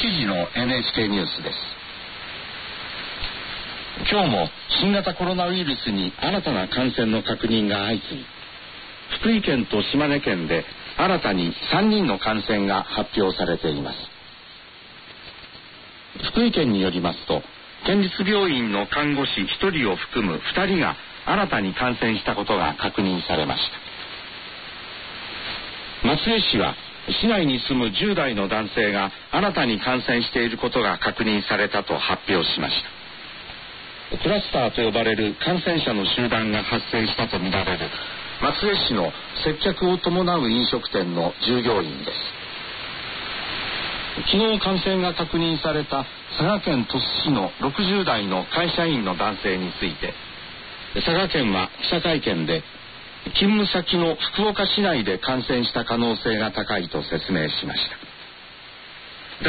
時の NHK ニュースです。今日も新型コロナウイルスに新たな感染の確認が相次ぎ、福井県と島根県で新たに3人の感染が発表されています。福井県によりますと、県立病院の看護師1人を含む2人が新たに感染したことが確認されました。松江市は市内に住む10代の男性が新たに感染していることが確認されたと発表しました。クラスターと呼ばれる感染者の集団が発生したとみられる松江市の接客を伴う飲食店の従業員です。昨日感染が確認された佐賀県鳥栖市の60代の会社員の男性について、佐賀県は記者会見で、勤務先の福岡市内で感染した可能性が高いと説明しました。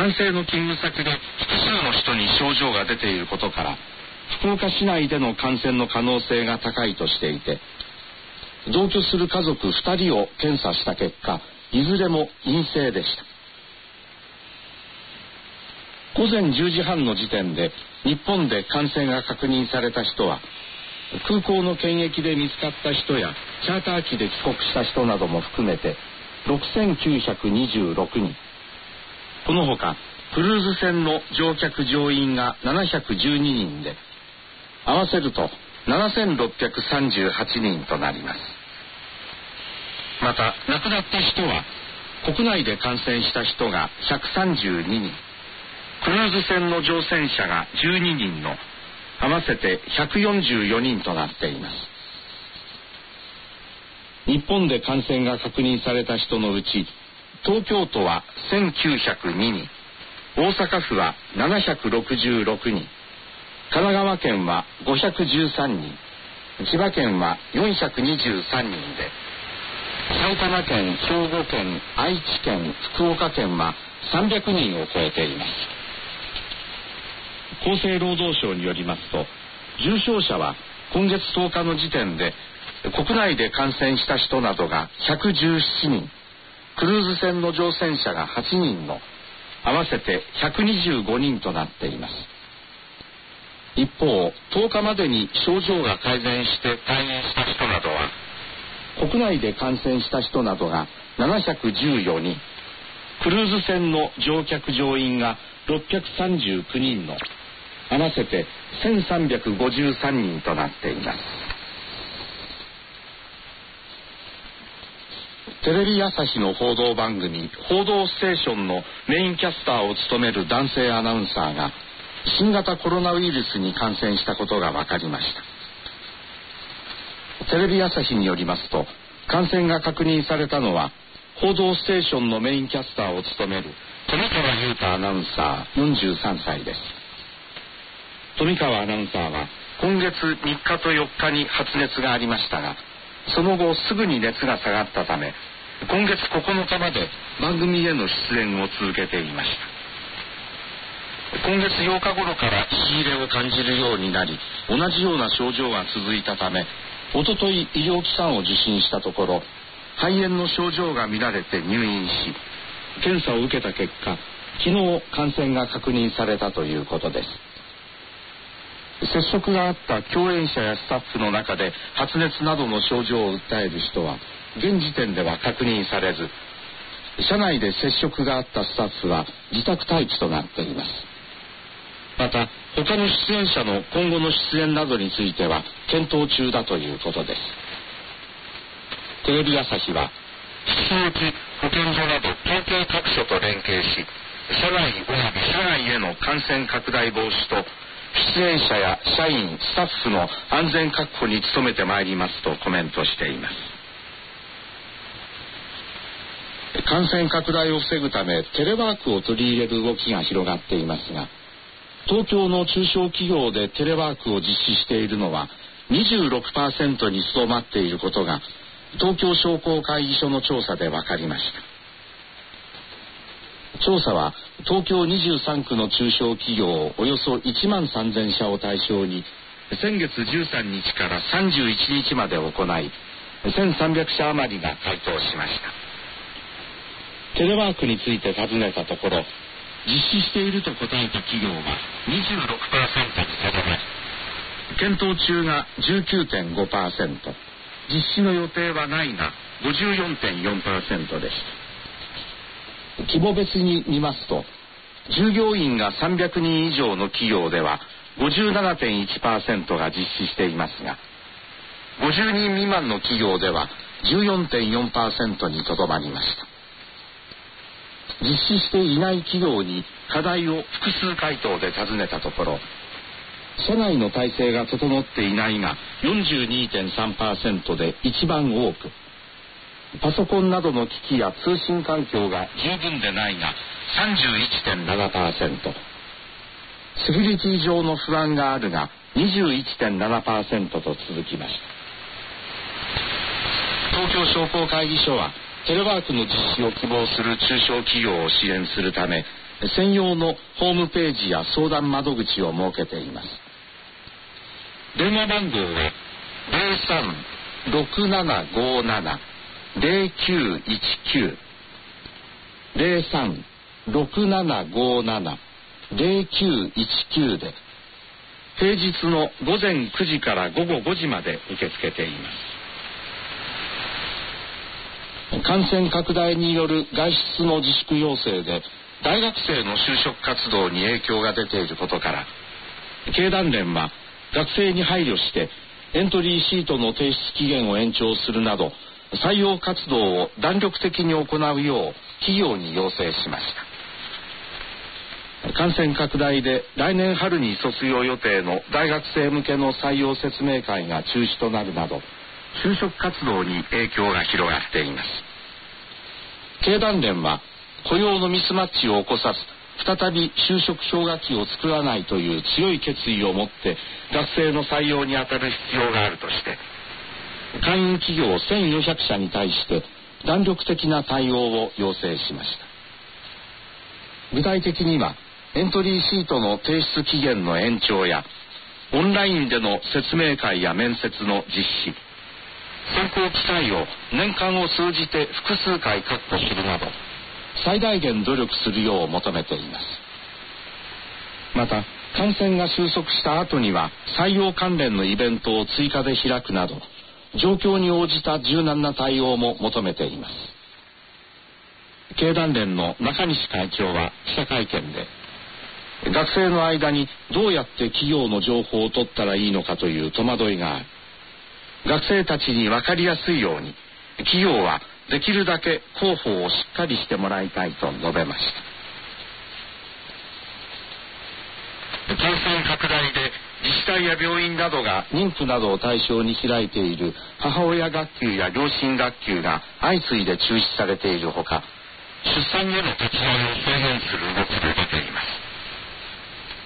男性の勤務先で複数の人に症状が出ていることから、福岡市内での感染の可能性が高いとしていて、同居する家族2人を検査した結果、いずれも陰性でした。午前10時半の時点で日本で感染が確認された人は、空港の検疫で見つかった人やチャーター機で帰国した人なども含めて6926人、このほかクルーズ船の乗客乗員が712人で、合わせると7638人となります。また亡くなった人は国内で感染した人が132人、クルーズ船の乗船者が12人の合わせて144人となっています。日本で感染が確認された人のうち、東京都は1902人、大阪府は766人、神奈川県は513人、千葉県は423人で、埼玉県、兵庫県、愛知県、福岡県は300人を超えています。厚生労働省によりますと、重症者は今月10日の時点で国内で感染した人などが117人、クルーズ船の乗船者が8人の合わせて125人となっています。一方、10日までに症状が改善して退院した人などは、国内で感染した人などが714人、クルーズ船の乗客乗員が639人の合わせて1353人となっています。テレビ朝日の報道番組報道ステーションのメインキャスターを務める男性アナウンサーが新型コロナウイルスに感染したことが分かりました。テレビ朝日によりますと、感染が確認されたのは報道ステーションのメインキャスターを務める富川悠太アナウンサー43歳です。富川アナウンサーは今月3日と4日に発熱がありましたが、その後すぐに熱が下がったため、今月9日まで番組への出演を続けていました。今月8日頃から息切れを感じるようになり、同じような症状が続いたため、おととい医療機関を受診したところ、肺炎の症状が見られて入院し、検査を受けた結果、昨日感染が確認されたということです。接触があった共演者やスタッフの中で発熱などの症状を訴える人は現時点では確認されず、社内で接触があったスタッフは自宅待機となっています。また他の出演者の今後の出演などについては検討中だということです。テレビ朝日は引き続き保健所など関係各所と連携し、社内及び社外への感染拡大防止と出演者や社員、スタッフの安全確保に努めてまいりますとコメントしています。感染拡大を防ぐためテレワークを取り入れる動きが広がっていますが、東京の中小企業でテレワークを実施しているのは 26% にとどまっていることが東京商工会議所の調査で分かりました。調査は東京23区の中小企業およそ1万3000社を対象に先月13日から31日まで行い、1300社余りが回答しました。テレワークについて尋ねたところ、 実施していると答えた企業は 26% にとどまり、検討中が 19.5%、実施の予定はないが 54.4% でした。規模別に見ますと、従業員が300人以上の企業では 57.1% が実施していますが、50人未満の企業では 14.4% にとどまりました。実施していない企業に課題を複数回答で尋ねたところ、社内の体制が整っていないが 42.3% で一番多く、パソコンなどの機器や通信環境が十分でないが 31.7%、セキュリティ上の不安があるが 21.7% と続きました。東京商工会議所はテレワークの実施を希望する中小企業を支援するため、専用のホームページや相談窓口を設けています。電話番号は 03-6757-0919 03-6757-0919 で、平日の午前9時から午後5時まで受け付けています。感染拡大による外出の自粛要請で大学生の就職活動に影響が出ていることから、経団連は学生に配慮してエントリーシートの提出期限を延長するなど採用活動を弾力的に行うよう企業に要請しました。感染拡大で来年春に卒業予定の大学生向けの採用説明会が中止となるなど、就職活動に影響が広がっています。経団連は雇用のミスマッチを起こさず再び就職氷河期を作らないという強い決意を持って学生の採用に当たる必要があるとして、会員企業1400社に対して弾力的な対応を要請しました。具体的にはエントリーシートの提出期限の延長やオンラインでの説明会や面接の実施、選考機会を年間を通じて複数回確保するなど最大限努力するよう求めています。また感染が収束した後には採用関連のイベントを追加で開くなど状況に応じた柔軟な対応も求めています。経団連の中西会長は記者会見で、学生の間にどうやって企業の情報を取ったらいいのかという戸惑いがある。学生たちに分かりやすいように企業はできるだけ広報をしっかりしてもらいたいと述べました。感染拡大で自治体や病院などが妊婦などを対象に開いている母親学級や両親学級が相次いで中止されているほか、出産への手伝いを制限する動きが出ています。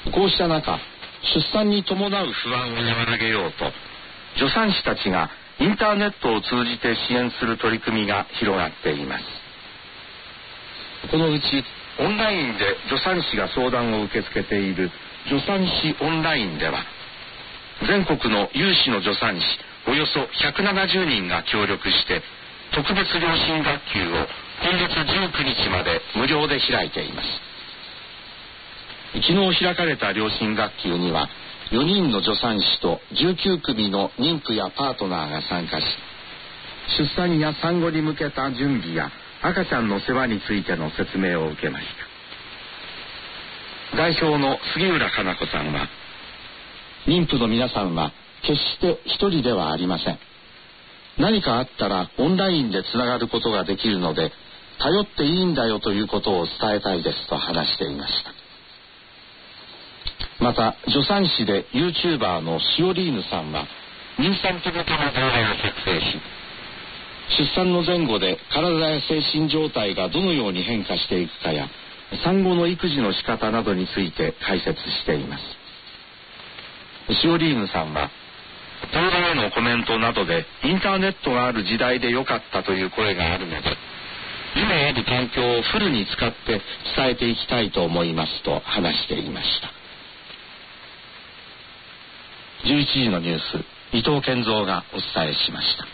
こうした中、出産に伴う不安を和らげようと助産師たちがインターネットを通じて支援する取り組みが広がっています。このうちオンラインで助産師が相談を受け付けている助産師オンラインでは、全国の有志の助産師およそ170人が協力して特別両親学級を今月19日まで無料で開いています。昨日開かれた両親学級には4人の助産師と19組の妊婦やパートナーが参加し、出産や産後に向けた準備や赤ちゃんの世話についての説明を受けました。代表の杉浦かな子さんは、妊婦の皆さんは決して一人ではありません。何かあったらオンラインでつながることができるので頼っていいんだよということを伝えたいですと話していました。また助産師で YouTuber のシオリーヌさんは妊産婦向けの動画を作成し、出産の前後で体や精神状態がどのように変化していくかや産後の育児の仕方などについて解説しています。シオリーヌさんは動画へのコメントなどでインターネットがある時代で良かったという声があるので、今ある環境をフルに使って伝えていきたいと思いますと話していました。11時のニュース、伊藤健三がお伝えしました。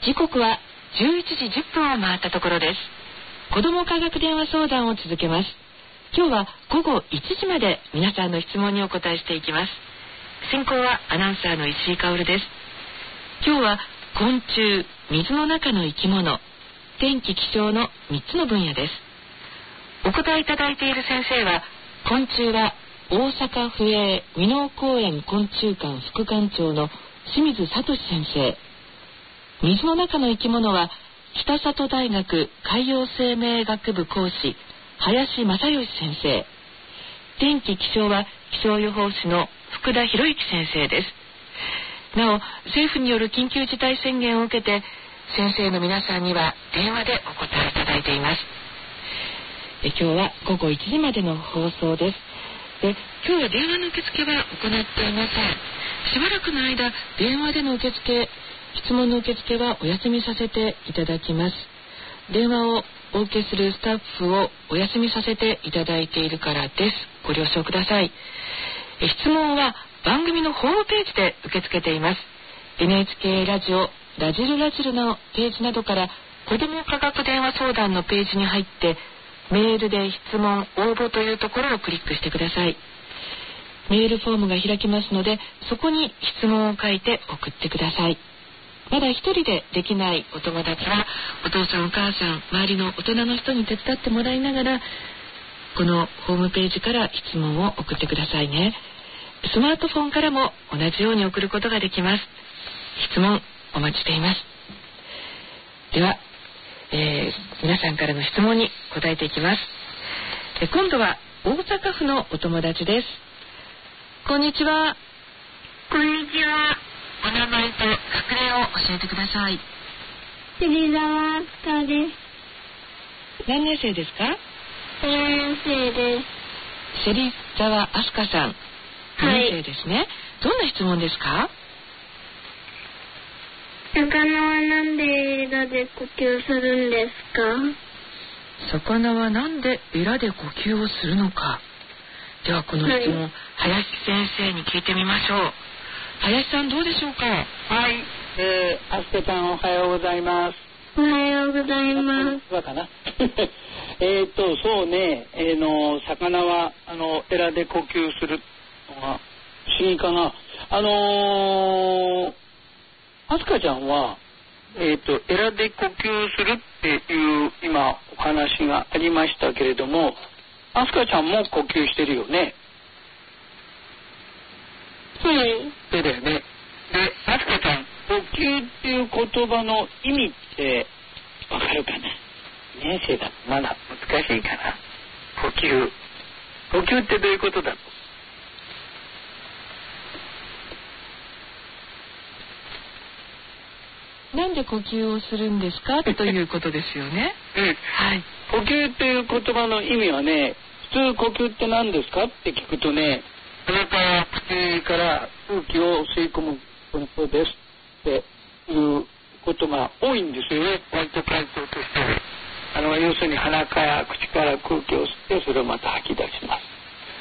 時刻は11時10分を回ったところです。子ども科学電話相談を続けます。今日は午後1時まで皆さんの質問にお答えしていきます。進行はアナウンサーの石井香織です。今日は昆虫、水の中の生き物、天気気象の3つの分野です。お答えいただいている先生は、昆虫は大阪府営箕面公園昆虫館副館長の清水聡先生、水の中の生き物は北里大学海洋生命学部講師林正義先生、天気気象は気象予報士の福田博之先生です。なお、政府による緊急事態宣言を受けて先生の皆さんには電話でお答えいただいています。今日は午後1時までの放送です。で、今日は電話の受付は行っていません。しばらくの間電話での受付、質問の受付はお休みさせていただきます。電話をお受けするスタッフをお休みさせていただいているからです。ご了承ください。質問は番組のホームページで受け付けています。 NHK ラジオラジルラジルのページなどから子ども科学電話相談のページに入ってメールで質問応募というところをクリックしてください。メールフォームが開きますので、そこに質問を書いて送ってください。まだ一人でできないお友達はお父さんお母さん周りの大人の人に手伝ってもらいながらこのホームページから質問を送ってくださいね。スマートフォンからも同じように送ることができます。質問お待ちしています。では、皆さんからの質問に答えていきます。今度は大阪府のお友達です。こんにちは。 こんにちは。 お名前と学年を教えてください。 芹沢明日です。 何年生ですか 4年生です。 芹沢明日さん、4年生ですね。どんな質問ですか？ 魚はなんでエラで呼吸するんですか？ 魚はなんでエラで呼吸をするのか。ではこの質問、林先生に聞いてみましょう。林さんどうでしょうか？ はい、あすかちゃんおはようございます。 おはようございます。 そうかなそうね、魚はエラで呼吸するのが不思議かな。あすかちゃんはエラで呼吸するっていう今お話がありましたけれども、あすかちゃんも呼吸してるよね。 はい。 そうだよね。で、あすかちゃん、呼吸っていう言葉の意味ってわかるかな？年生だとまだ難しいかな。呼吸ってどういうことだと？ なんで呼吸をするんですかということですよね。 はい。呼吸っていう言葉の意味はね、普通呼吸って何ですかって聞くとね、鼻から口から空気を吸い込むことですっていうことが多いんですよね。割と回答としては。要するに鼻から口から空気を吸ってそれをまた吐き出します。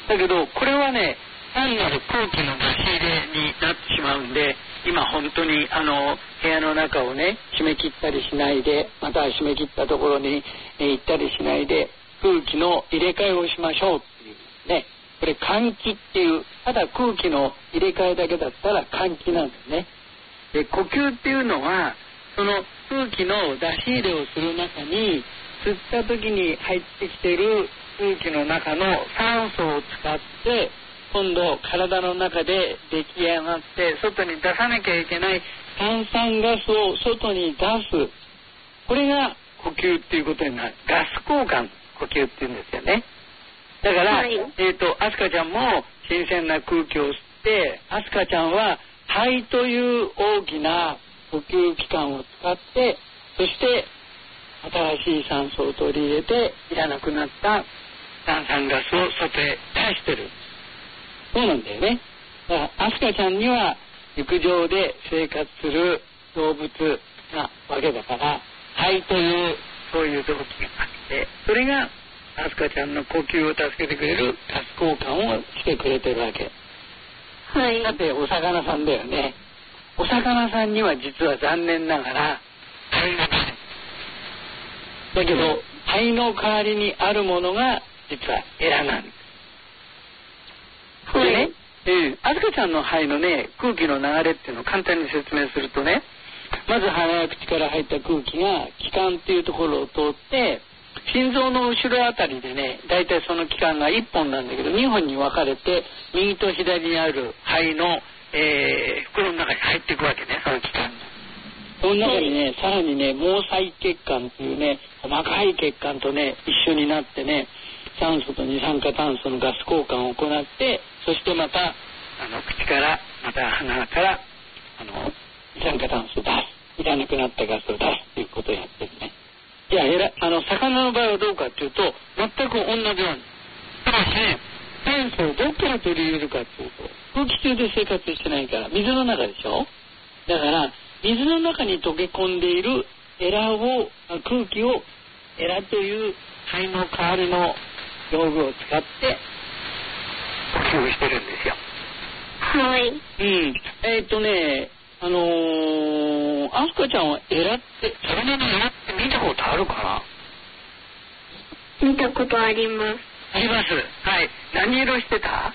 だけどこれはね、単なる空気の出し入れになってしまうんで、今本当に部屋の中をね締め切ったりしないで、また締め切ったところに行ったりしないで空気の入れ替えをしましょうっていうね。これ換気っていう、ただ空気の入れ替えだけだったら換気なんですね。で、呼吸っていうのはその空気の出し入れをする中に、吸った時に入ってきている空気の中の酸素を使って今度体の中で出来上がって外に出さなきゃいけない炭酸ガスを外に出す、これが呼吸っていうことになる。ガス交換呼吸っていうんですよね。だから、 はい、 アスカちゃんも新鮮な空気を吸って、アスカちゃんは肺という大きな呼吸器官を使って、そして新しい酸素を取り入れていらなくなった炭酸ガスを外へ出してる。そうなんだよね。だからアスカちゃんには陸上で生活する動物なわけだから、肺というそういう臓器があって、それがアスカちゃんの呼吸を助けてくれるガス交換をしてくれてるわけ。 はい。 だってお魚さんだよね。お魚さんには実は残念ながら肺がない。だけど、肺の代わりにあるものが実はエラなんです。でね、あずかちゃんの肺のね、空気の流れっていうのを簡単に説明するとね、まず鼻や口から入った空気が気管っていうところを通って、心臓の後ろあたりでね、だいたいその気管が1本なんだけど2本に分かれて、右と左にある肺の、袋の中に入っていくわけね、その気管。その中にね、さらにね、毛細血管っていうね、細かい血管とね、一緒になってね、酸素と二酸化炭素のガス交換を行って、そしてまた口からまた鼻から二酸化炭素を出す、いらなくなったガスを出すっていうことをやってるね。いや、魚の場合はどうかっていうと、全く同じように。ただしね、酸素をどこから取り入れるかっていうと、空気中で生活してないから水の中でしょ。だから水の中に溶け込んでいる空気をエラという肺の代わりの道具を使って呼吸してるんですよ。 はい。 あすかちゃんは魚のエラって見たことあるかな？見たことあります。 あります。はい。何色してた？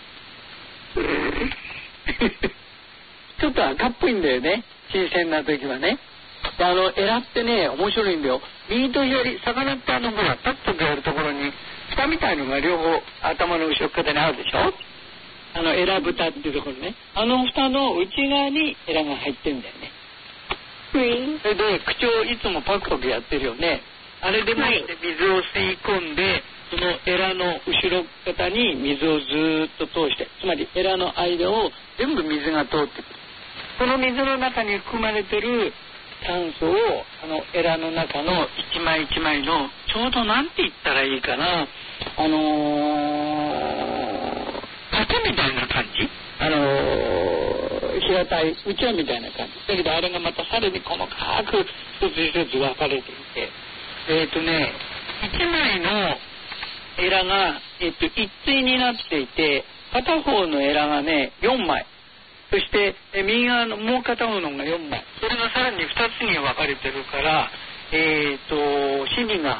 ちょっと赤っぽいんだよね。新鮮な時はね。エラってね、面白いんだよ。右と左、魚ってほら、タッとやるところに、蓋みたいのが両方頭の後ろ側にあるでしょ？エラ蓋っていうところね。蓋の内側にエラが入ってんだよね。 はい。 それで、口をいつもパクパクやってるよね。あれでもって水を吸い込んで、そのエラの後ろ側に水をずーっと通して、つまりエラの間を全部水が通ってくる。この水の中に含まれてる酸素をエラの中の一枚一枚のちょうどなんて言ったらいいかな、盾みたいな感じ、平たいうちわみたいな感じだけど、あれがまたさらに細かく一つ一つ分かれていて、一枚のエラが、一対になっていて、片方のエラがね4枚、そして右側のもう片方のが4枚、それがさらに2つに分かれてるから、芯が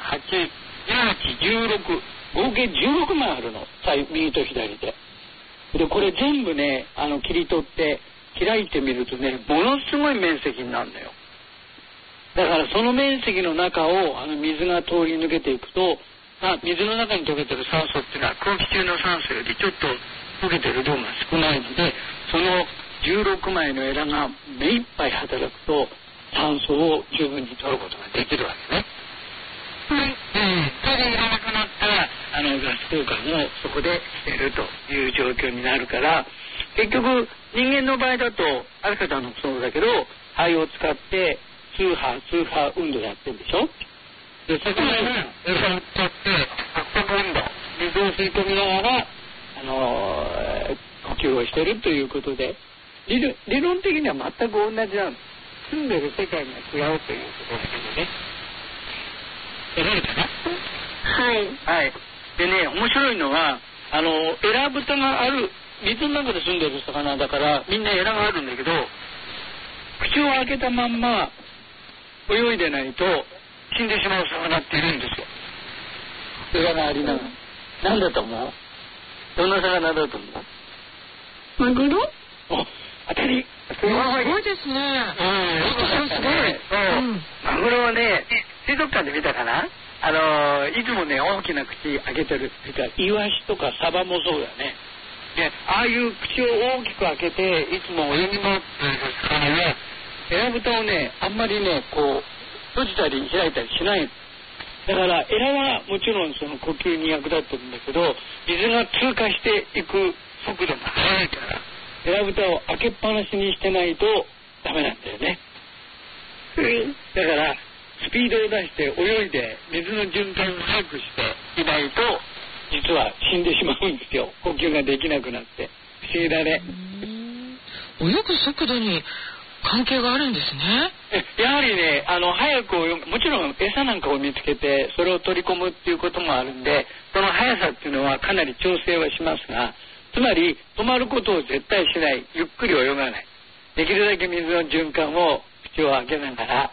8、18、16、合計16枚あるの、右と左で。で、これ全部ね、切り取って開いてみるとね、ものすごい面積になるのよ。だからその面積の中を水が通り抜けていくと、水の中に溶けてる酸素っていうのは空気中の酸素よりちょっと溶けてる量が少ないので、その16枚のエラが目いっぱい働くと酸素を十分に取ることができるわけね。はい。それでいらなくなったらガス交換をそこでしてるという状況になるから、結局人間の場合だとある方もそうだけど、肺を使って通波運動やってるでしょ。で、そこでエラを使って拍速運動、水を吸い込みながら呼吸をしてるということで、理論的には全く同じなんです。住んでる世界が違うということですけどね。偉いかな？ はい。 はい。でね、面白いのはエラ蓋がある、水の中で住んでる魚だからみんなエラがあるんだけど、口を開けたまんま泳いでないと死んでしまう魚っているんですよ。エラがありながら。何だと思う？どんな魚だと思う？ マグロ？ 当たり。 すごいですね。 すごい。マグロはね、水族館で見たかな？いつもね、大きな口開けてるっていうか、イワシとかサバもそうだね。で、ああいう口を大きく開けて、いつも泳ぎ回ってる魚は、エラ蓋をね、あんまりね、こう、閉じたり開いたりしない。だから、エラはもちろんその呼吸に役立ってるんだけど、水が通過していく速度が速いから、エラ蓋を開けっぱなしにしてないとダメなんだよね。だからスピードを出して泳いで水の循環を速くしていないと実は死んでしまうんですよ。呼吸ができなくなって不思議だね。 泳ぐ速度に関係があるんですね。 やはりね、早く泳ぐ、もちろん餌なんかを見つけてそれを取り込むっていうこともあるんで、その速さっていうのはかなり調整はしますが、つまり止まることを絶対しない、ゆっくり泳がない、できるだけ水の循環を口を開けながら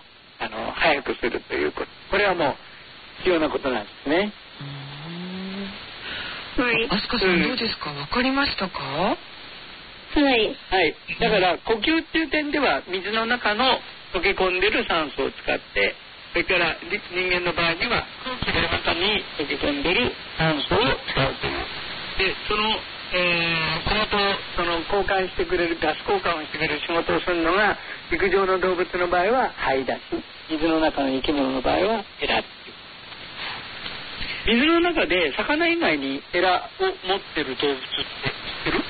早くするということ、これはもう必要なことなんですね。 はい。 アスカさんどうですか、わかりましたか？ はい。 はい。だから呼吸っていう点では水の中の溶け込んでる酸素を使って、それから人間の場合には空気の中に溶け込んでる酸素を使うという。で、その仕事を交換してくれる、ガス交換をしてくれる仕事をするのが、陸上の動物の場合は肺だし、水の中の生き物の場合はエラっていう。水の中で魚以外にエラを持ってる動物って知ってる？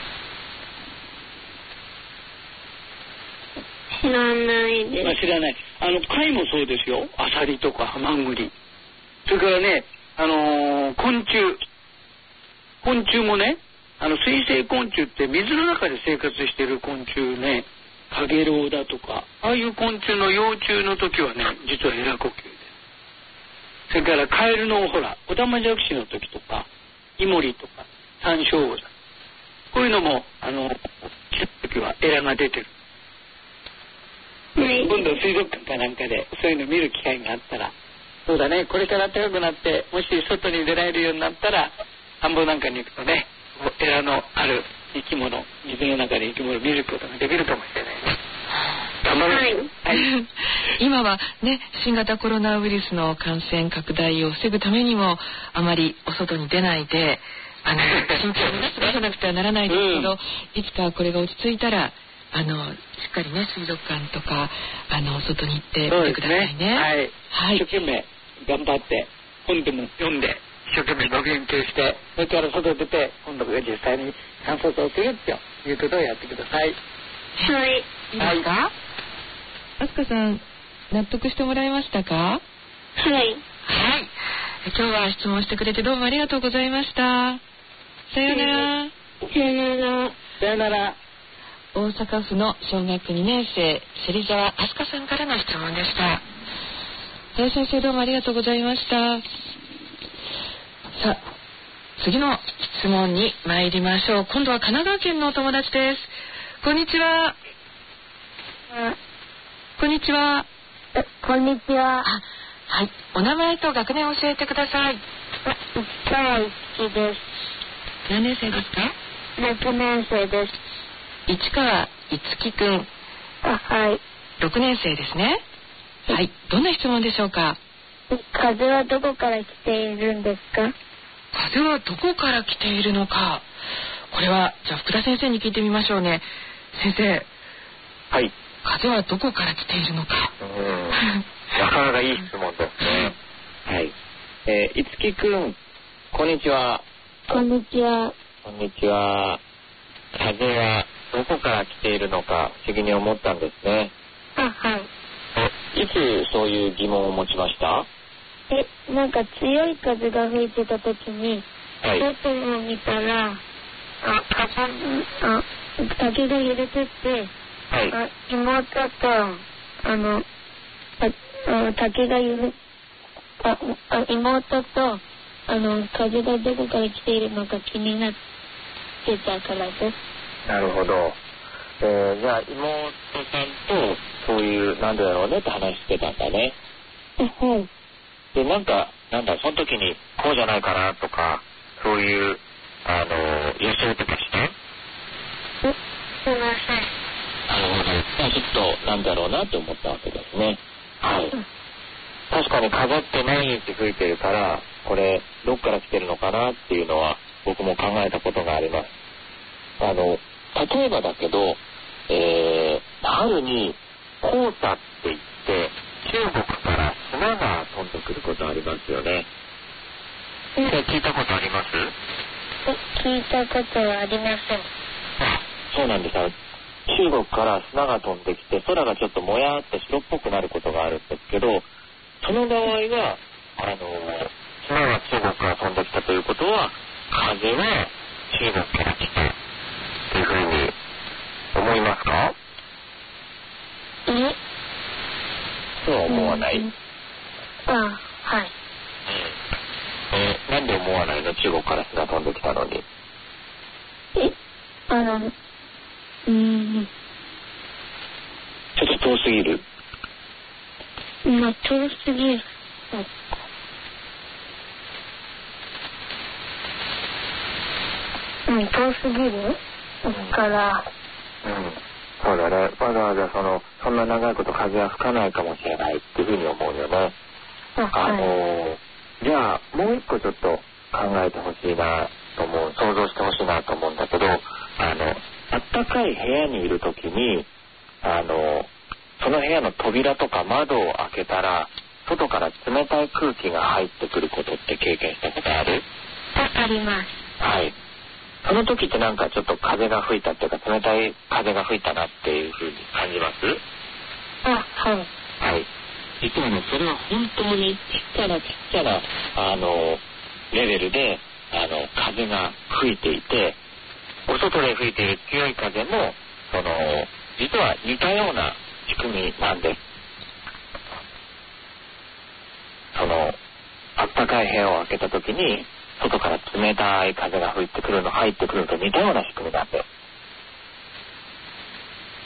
知らないです。 知らない。貝もそうですよ。アサリとかハマグリ。それからね、昆虫もね、水生昆虫って水の中で生活している昆虫ね、カゲロウだとか、ああいう昆虫の幼虫の時はね、実はエラ呼吸で。それからカエルのほら、オタマジャクシの時とか、イモリとか、サンショウウオだ。こういうのも、時はエラが出てる。 はい。 今度水族館かなんかでそういうの見る機会があったら、そうだね、これから暖かくなって、もし外に出られるようになったら、田んぼなんかに行くとね、エラのある生き物、水の中で生き物を見ることができるかもしれないね。頑張ろう。 はい。 はい。 今はね、新型コロナウイルスの感染拡大を防ぐためにもあまりお外に出ないで慎重に過ごさなくてはならないですけど、いつかこれが落ち着いたらしっかりね、水族館とか外に行ってみてくださいね。 はい、 はい、 一生懸命頑張って本でも読んで一生懸命ご研究して、それから外出て今度実際に観察をするということをやってください。 はい。 いいですか？あすかさん納得してもらえましたか？ はい。 はい。今日は質問してくれてどうもありがとうございました。さようなら。 さよなら。 さよなら。 大阪府の小学2年生芹沢あすかさんからの質問でした。林先生どうもありがとうございました。さあ次の質問に参りましょう。今度は神奈川県のお友達です。こんにちは。こんにちは。 こんにちは。 はい、お名前と学年を教えてください。 市川一樹です。 何年生ですか 6年生です。 市川いつきくん。 はい。 6年生ですね。はい、どんな質問でしょうか？ 風はどこから来ているんですか？ 風はどこから来ているのか。これはじゃあ福田先生に聞いてみましょうね。先生。 はい。 風はどこから来ているのか。 なかなかいい質問ですね。はい。いつきくん、こんにちは。 こんにちは。 こんにちは。風はどこから来ているのか不思議に思ったんですね。 はい。 いつそういう疑問を持ちました？ なんか強い風が吹いてた時に、 はい。 外を見たら、竹が揺れてて、 はい。 妹と竹が揺れ、妹と風がどこから来ているのか気になってたからです。 なるほど。じゃあ妹さんとそういうなんでだろうねって話してたんだね。 はい。 でその時にこうじゃないかなとかそういう予想とかした？ すいません。 なるほど。ちょっとなんだろうなって思ったわけですね。はい。確かに風って毎日吹いてるからこれどっから来てるのかなっていうのは僕も考えたことがあります。例えばだけど、春に黄砂って言って中国から砂が飛んでくることありますよね。聞いたことあります？ 聞いたことはありません。 そうなんです。中国から砂が飛んできて空がちょっともやっと白っぽくなることがあるんですけど、その場合は砂が中国から飛んできたということは風は中国から来たというふうに思いますか？そうは思わない？ はい。 なんで思わないの？中国から砂飛んできたのに。 ちょっと遠すぎる？ なまあ遠すぎる。遠すぎるから、 そうだね。わざわざそんな長いこと風は吹かないかもしれないっていうふうに思うよね。じゃあもう一個ちょっと考えてほしいなと思う、想像してほしいなと思うんだけど、あったかい部屋にいるときにその部屋の扉とか窓を開けたら外から冷たい空気が入ってくることって経験したことある？ あります。 はい。その時ってなんかちょっと風が吹いたっていうか冷たい風が吹いたなっていうふうに感じます？ はい。 はい。実はね、それは本当にちっちゃなレベルで風が吹いていて、お外で吹いている強い風も実は似たような仕組みなんです。あったかい部屋を開けた時に外から冷たい風が入ってくるのと似たような仕組みなんです。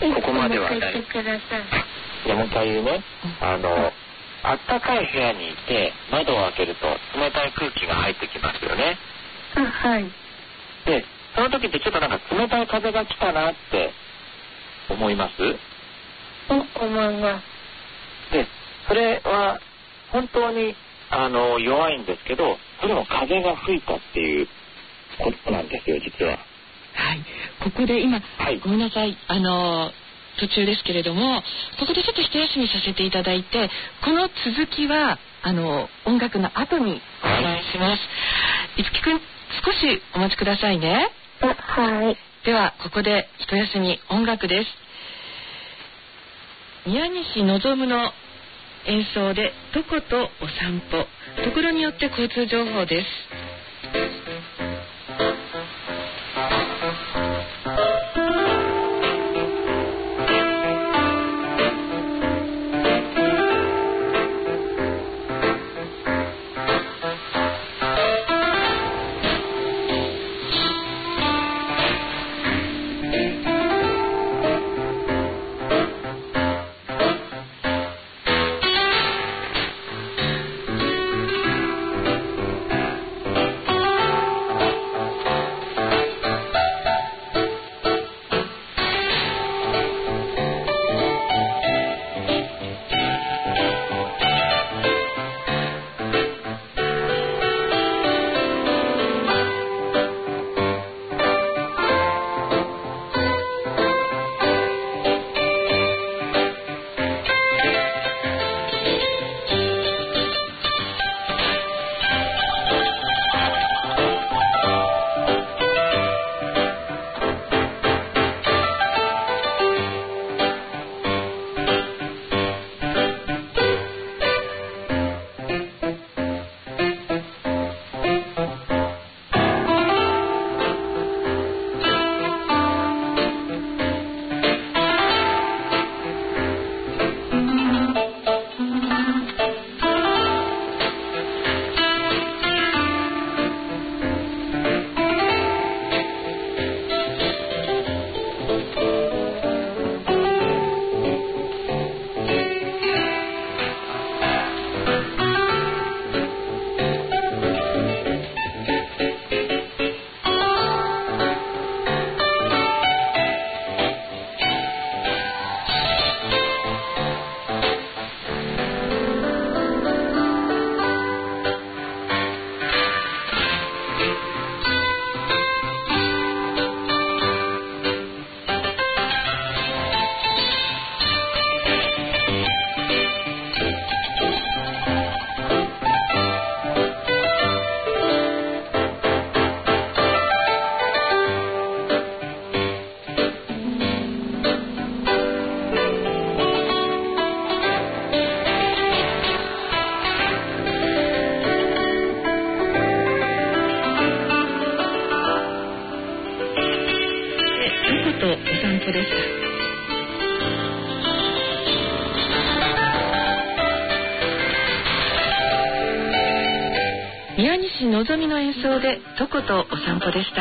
ここまではない。でもう一回言うね。あったかい部屋にいて窓を開けると冷たい空気が入ってきますよね。 はい。 で、その時ってちょっとなんか冷たい風が来たなって思います？ 思います。 で、それは本当に弱いんですけど、それも風が吹いたっていうことなんですよ、実は。 はい。ここで今、ごめんなさい。途中ですけれども、ここでちょっと一休みさせていただいて、この続きは音楽の後にお願いします。いつきくん、少しお待ちくださいね。 はい。 ではここで一休み、音楽です。宮西望の演奏でどことお散歩、ところによって交通情報です。宮西のぞみの演奏でとことお散歩でした。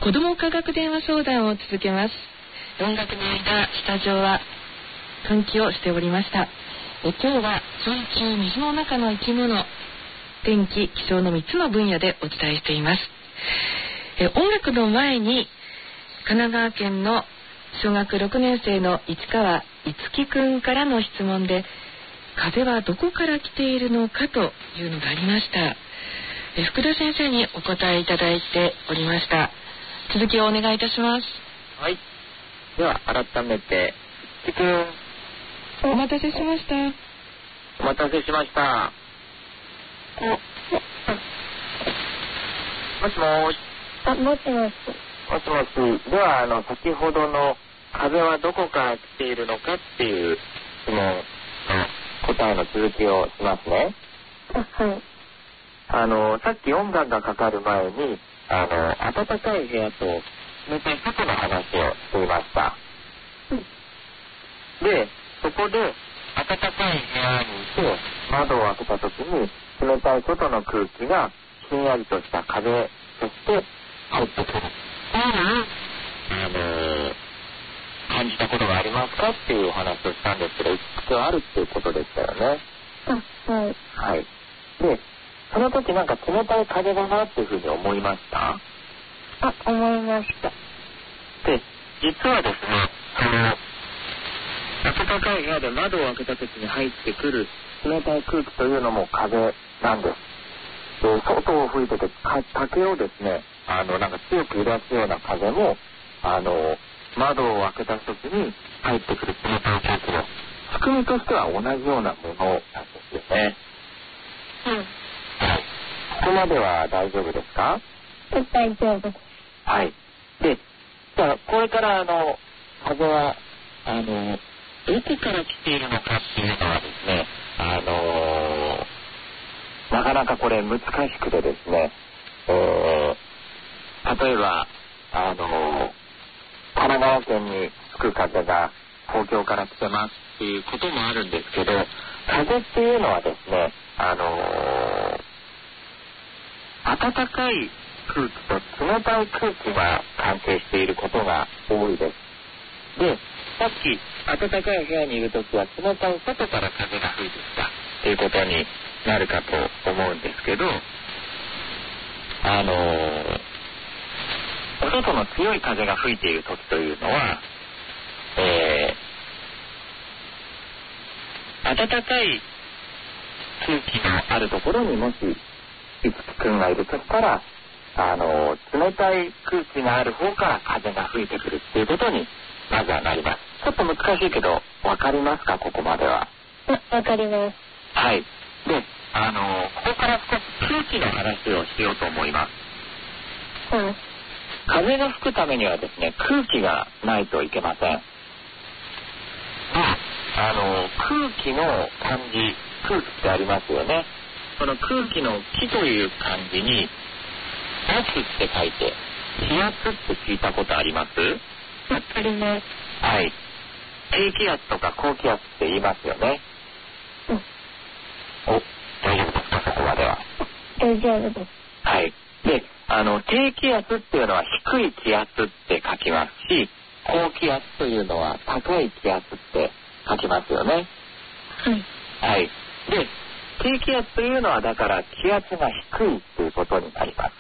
子ども科学電話相談を続けます。音楽の間、スタジオは換気をしておりました。今日は水中、水の中の生き物、天気、気象の3つの分野でお伝えしています。音楽の前に神奈川県の小学6年生の市川いつきくんからの質問で、風はどこから来ているのかというのがありました。福田先生にお答えいただいておりました。続きをお願いいたします。 はい。では改めて、いつきくん。 お待たせしました。 お待たせしました。もしもし。 もしもし。 もしもし。では先ほどの風はどこから来ているのかっていう質問の答えの続きをしますね。 はい。 さっき音楽がかかる前に暖かい部屋と冷たい外の話をしていました。で、そこで暖かい部屋にいて窓を開けた時に冷たい外の空気がひんやりとした風として入ってくる。感じたことがありますかっていうお話をしたんですけど、いくつあるっていうことでしたよね。 はい。 はい。で、その時なんか冷たい風だなっていうふうに思いました？ 思いました。 で、実はですね、暖かい部屋で窓を開けた時に入ってくる冷たい空気というのも風なんです。で、外を吹いてて竹をですね、なんか強く揺らすような風も窓を開けた時に入ってくる冷たい空気の仕組みとしては同じようなものなんですよね。ここまでは大丈夫ですか？ 大丈夫です。 はい。で、じゃあこれから風はどこから来ているのかっていうのはですね、なかなかこれ難しくてですね、例えば神奈川県に吹く風が東京から来てますっていうこともあるんですけど、風っていうのはですね、暖かい空気と冷たい空気が関係していることが多いです。で、さっき暖かい部屋にいるときは冷たい外から風が吹いてきたっていうことになるかと思うんですけど、お外の強い風が吹いているときというのは、暖かい空気のあるところにもしいつきくんがいるとしたら、冷たい空気がある方から風が吹いてくるっていうことにまずはなります。ちょっと難しいけど分かりますか？ここまでは。 わかります。 はい。で、ここから少し空気の話をしようと思います。風が吹くためにはですね、空気がないといけません。空気の漢字、空気ってありますよね。この空気の気という漢字に圧って書いて気圧って聞いたことあります？ わかります。 はい。低気圧とか高気圧って言いますよね。大丈夫ですか？そこまでは。 大丈夫です。 はい。で、低気圧っていうのは低い気圧って書きますし、高気圧というのは高い気圧って書きますよね。はい。で、低気圧というのはだから気圧が低いということになります。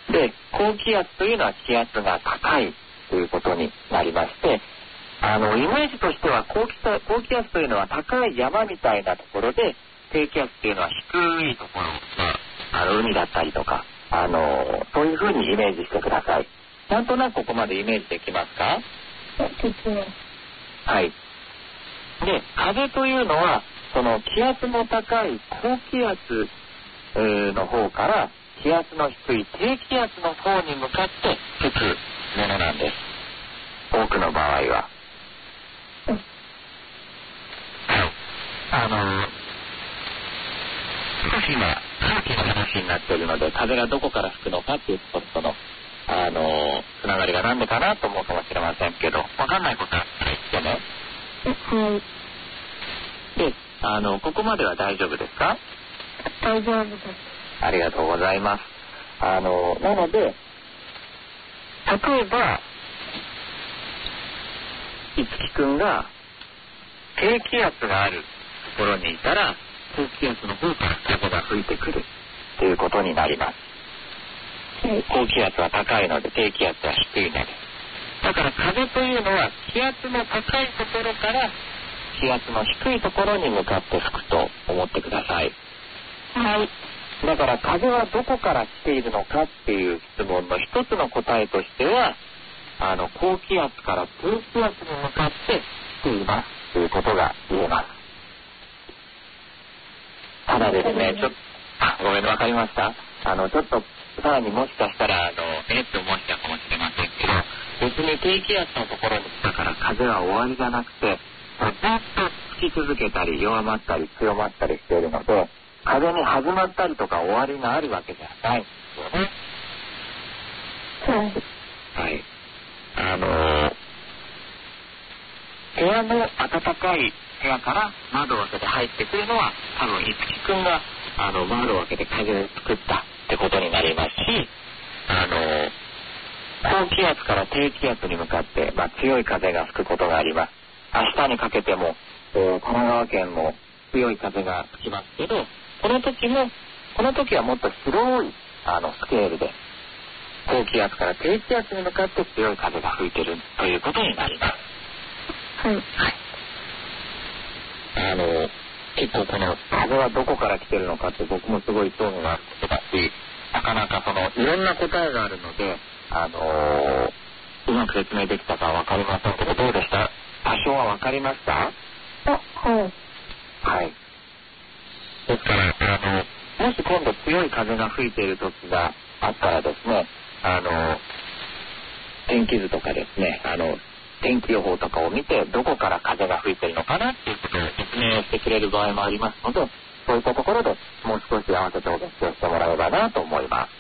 で、高気圧というのは気圧が高いということになりまして、イメージとしては高気圧というのは高い山みたいなところで、低気圧というのは低いところ、海だったりとか、そういうふうにイメージしてください。なんとなくここまでイメージできますか？ できます。 はい。で、風というのはその気圧の高い高気圧の方から気圧の低い低気圧の方に向かって吹くものなんです。多くの場合は。少し今空気の話になっているので、風がどこから吹くのかっていうことのつながりが何でかなと思うかもしれませんけど、わかんないことは言ってね。 はい。 で、ここまでは大丈夫ですか？ 大丈夫です。 ありがとうございます。なので、 例えばいつきくんが低気圧があるところにいたら、高気圧の方から風が吹いてくるということになります。高気圧は高いので低気圧は低いので、だから風というのは気圧の高いところから気圧の低いところに向かって吹くと思ってください。 はい。 だから風はどこから来ているのかっていう質問の一つの答えとしては、高気圧から低気圧に向かって来ていますということが言えます。ただですね、ごめん、わかりました。ちょっとさらにもしかしたらって思っちゃうかもしれませんけど、別に低気圧のところに来たから風は終わりじゃなくて、ずっと吹き続けたり弱まったり強まったりしているので、風に始まったりとか終わりがあるわけじゃないんですよね。はい。部屋の暖かい部屋から窓を開けて入ってくるのは、多分いつきくんが窓を開けて風を作ったってことになりますし、高気圧から低気圧に向かって、強い風が吹くことがあります。明日にかけても、神奈川県も強い風が吹きますけど、この時はもっと広いスケールで高気圧から低気圧に向かって強い風が吹いているということになります。 はい。 結構この風はどこから来てるのかって僕もすごい興味があることだし、なかなかいろんな答えがあるので、うまく説明できたかは分かりませんけど、どうでした？多少は分かりました？ はい。 ですから、もし今度強い風が吹いている時があったらですね、天気図とかですね、天気予報とかを見てどこから風が吹いているのかなっていうことを説明してくれる場合もありますので、そういったところでもう少し合わせてお勉強してもらえればなと思います。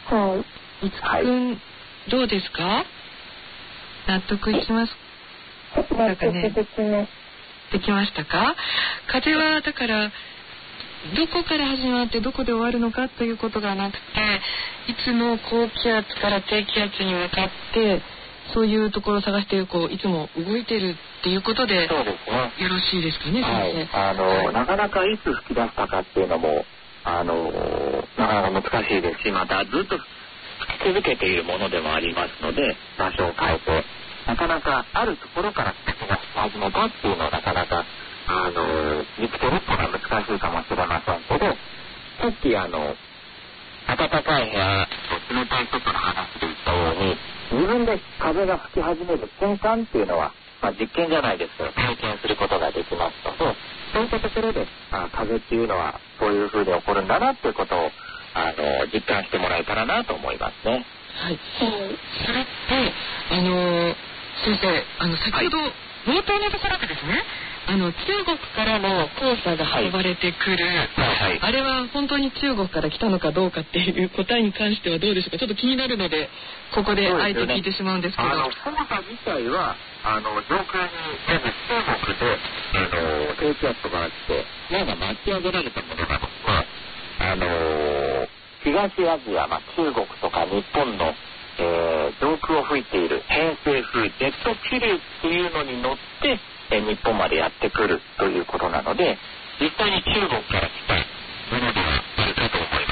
はい。 いつきくん、どうですか？納得します納得ですね。 できましたか？風はだからどこから始まってどこで終わるのかということがなくて、いつも高気圧から低気圧に向かってそういうところを探していつも動いてるっていうことで、 そうですね、 よろしいですかね、先生。 はい、なかなかいつ吹き出したかっていうのもなかなか難しいですし、またずっと吹き続けているものでもありますので、場所を変えてなかなかあるところから吹き出し始めたっていうのはなかなか見つけるっていうのは難しいかもしれませんけど、さっき暖かい部屋と冷たい外の話で言ったように、自分で風が吹き始める瞬間っていうのは、実験じゃないですけど体験することができますので、そういったところで風っていうのはそういうふうに起こるんだなっていうことを実感してもらえたらなと思いますね。 はい。それって先生先ほど、冒頭のところでですね、中国からの黄砂が運ばれてくる、あれは本当に中国から来たのかどうかっていう答えに関してはどうでしょうか。ちょっと気になるのでここであえて聞いてしまうんですけど、 黄砂自体は上空にまず中国で低気圧とかが来て巻き上げられたものなので、東アジア、中国とか日本の上空を吹いている偏西風ジェット気流っていうのに乗って日本までやってくるということなので、実際に中国から来たものではあるかと思います。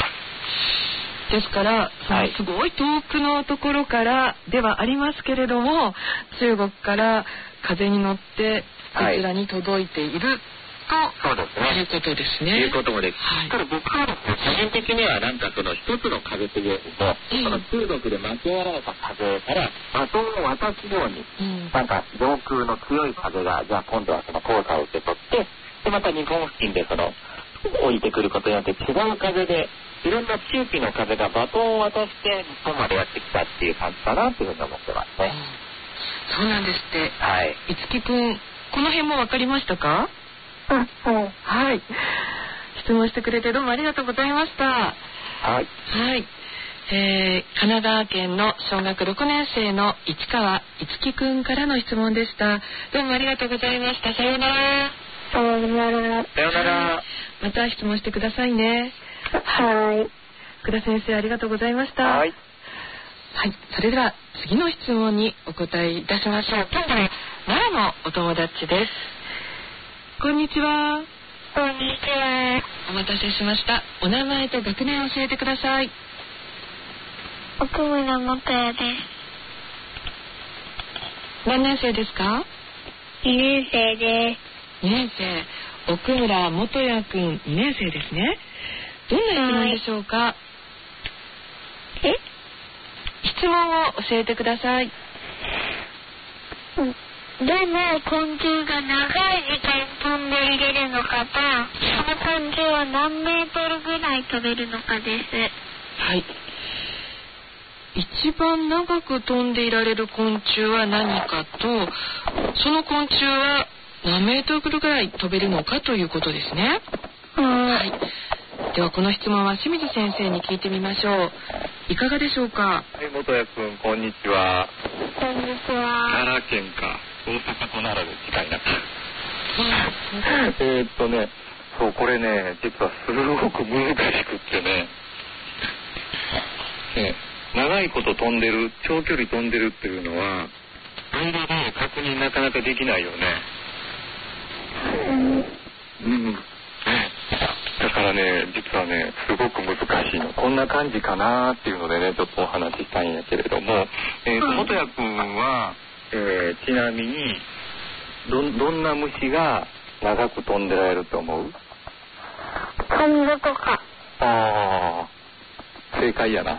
ですからすごい遠くのところからではありますけれども、中国から風に乗ってこちらに届いているそうですね。 いうことですね。 いうこともです。ただ僕は個人的にはその一つの風というと、その中国で巻き上げられた風からバトンを渡すように、上空の強い風がじゃあ今度はその黄砂を受け取って、でまた日本付近で降りてくることによって違う風でいろんな地域の風がバトンを渡して日本までやってきたっていう感じかなというふうに思ってますね。 そうなんですって。 はい。 いつきくん、この辺もわかりましたか？はい。質問してくれてどうもありがとうございました。 はい。 はい。神奈川県の小学6年生の市川いつきくんからの質問でした。どうもありがとうございました。さようなら。 さようなら。 さようなら。 また質問してくださいね。 はい。 福田先生ありがとうございました。 はい。 はい、それでは次の質問にお答えいたしましょう。今日は奈良のお友達です。こんにちは。 こんにちは。 お待たせしました。お名前と学年を教えてください。 奥村元也です。 何年生ですか 2年生です。 2年生。奥村元也くん2年生ですね。どんな質問でしょうか。質問を教えてください。 どの昆虫が長い時間飛んでいれるのかと、その昆虫は何メートルぐらい飛べるのかです。 はい。一番長く飛んでいられる昆虫は何かと、その昆虫は何メートルぐらい飛べるのかということですね。はい。ではこの質問は清水先生に聞いてみましょう。いかがでしょうか。 はい、元也くん、こんにちは。 こんにちは。 奈良県か。大阪と奈良で近いな。そう、これね、実はすごく難しくってね。長いこと飛んでる、長距離飛んでるっていうのは、間で確認なかなかできないよね。だからね、実はね、すごく難しいの。こんな感じかなっていうのでね、ちょっとお話ししたいんやけれども、元也くんは、ちなみにどんな虫が長く飛んでられると思う？ トンボとか。 ああ、正解やな。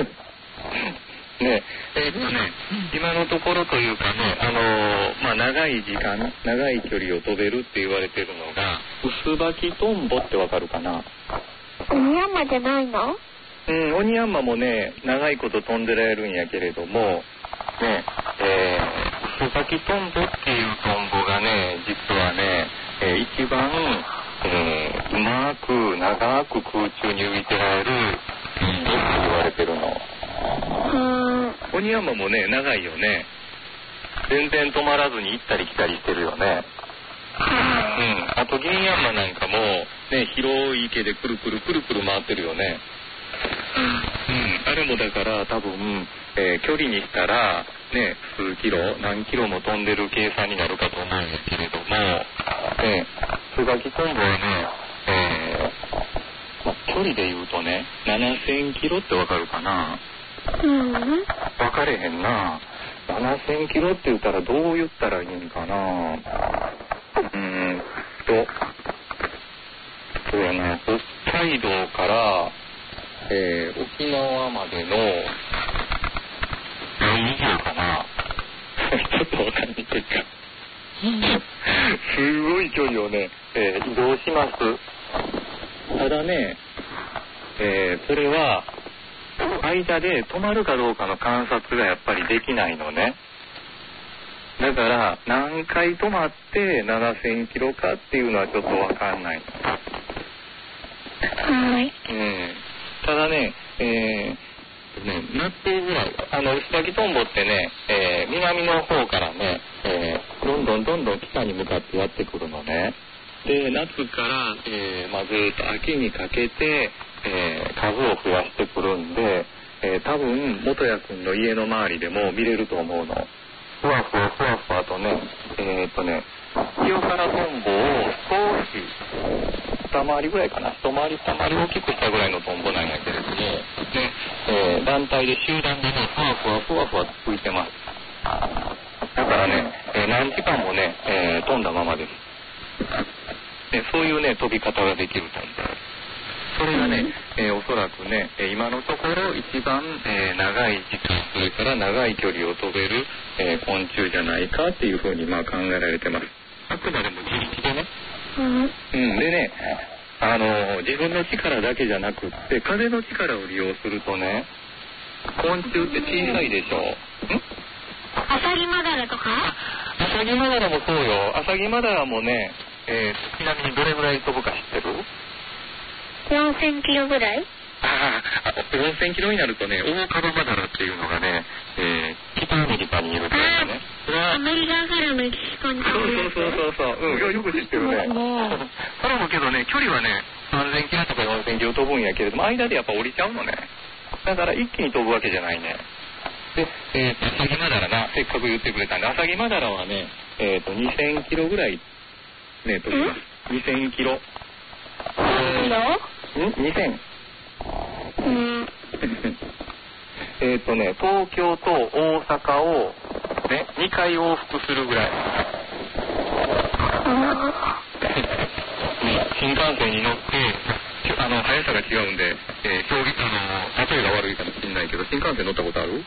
ね、今のところというかね、長い時間、長い距離を飛べるって言われてるのが、ウスバキトンボってわかるかな？ オニヤンマじゃないの？ オニヤンマもね、長いこと飛んでられるんやけれども、ね、ウスバキトンボっていうトンボがね、実はね、一番、うまく長く空中に浮いてられるトンボって言われてるの。オニヤンマもね、長いよね。全然止まらずに行ったり来たりしてるよね。あとギンヤンマなんかもね、広い池でくるくるくるくる回ってるよね。あれもだから多分、距離にしたらね、数キロ何キロも飛んでる計算になるかと思うんですけれども、ツバキトンボはね、距離で言うとね、7000キロってわかるかな？わかれへんな。7000キロって言ったらどう言ったらいいんかな。そうやな、北海道から、沖縄までの何以上かな。ちょっとわかんないけどすごい距離をね、移動します。ただね、それは間で止まるかどうかの観察がやっぱりできないのね。だから何回止まって7000キロかっていうのはちょっとわかんないの。ただね、夏ぐらい、ウスバキトンボってね、南の方からね、どんどん北に向かってやってくるのね。で、夏から、ずっと秋にかけて、数を増やしてくるんで、多分元也くんの家の周りでも見れると思うの。ふわふわとね、清原トンボを少し二回りぐらいかな、一回り二回り大きくしたぐらいのトンボなんやけれども、団体で集団でね、ふわふわ浮いてます。だからね、何時間もね、飛んだままです。そういうね、飛び方ができるトンボ。それがね、おそらくね、今のところ一番、長い時間、それから長い距離を飛べる、昆虫じゃないかっていうふうに考えられてます。あくまでも自力でね。でね、自分の力だけじゃなくって、風の力を利用するとね、昆虫って小さいでしょ。 アサギマダラとか？ アサギマダラもそうよ。アサギマダラもね、ちなみにどれぐらい飛ぶか知ってる ？4000キロぐらい ？4000キロになるとね、オオカブマダラっていうのがね、北アメリカにいるんだよね。 アメリカからメキシコに飛ぶ。 そう。よく知ってるね。それもけどね、距離はね、3000キロとか4000キロ飛ぶんやけれども、間でやっぱ降りちゃうのね。だから一気に飛ぶわけじゃないね。 で、アサギマダラな、せっかく言ってくれたんで、アサギマダラはね、2000キロぐらいね、飛びます。2000キロ。2000。東京と大阪を、ね、2回往復するぐらい。新幹線に乗って、速さが違うんで、例えが悪いかもしれないけど、新幹線乗ったことある？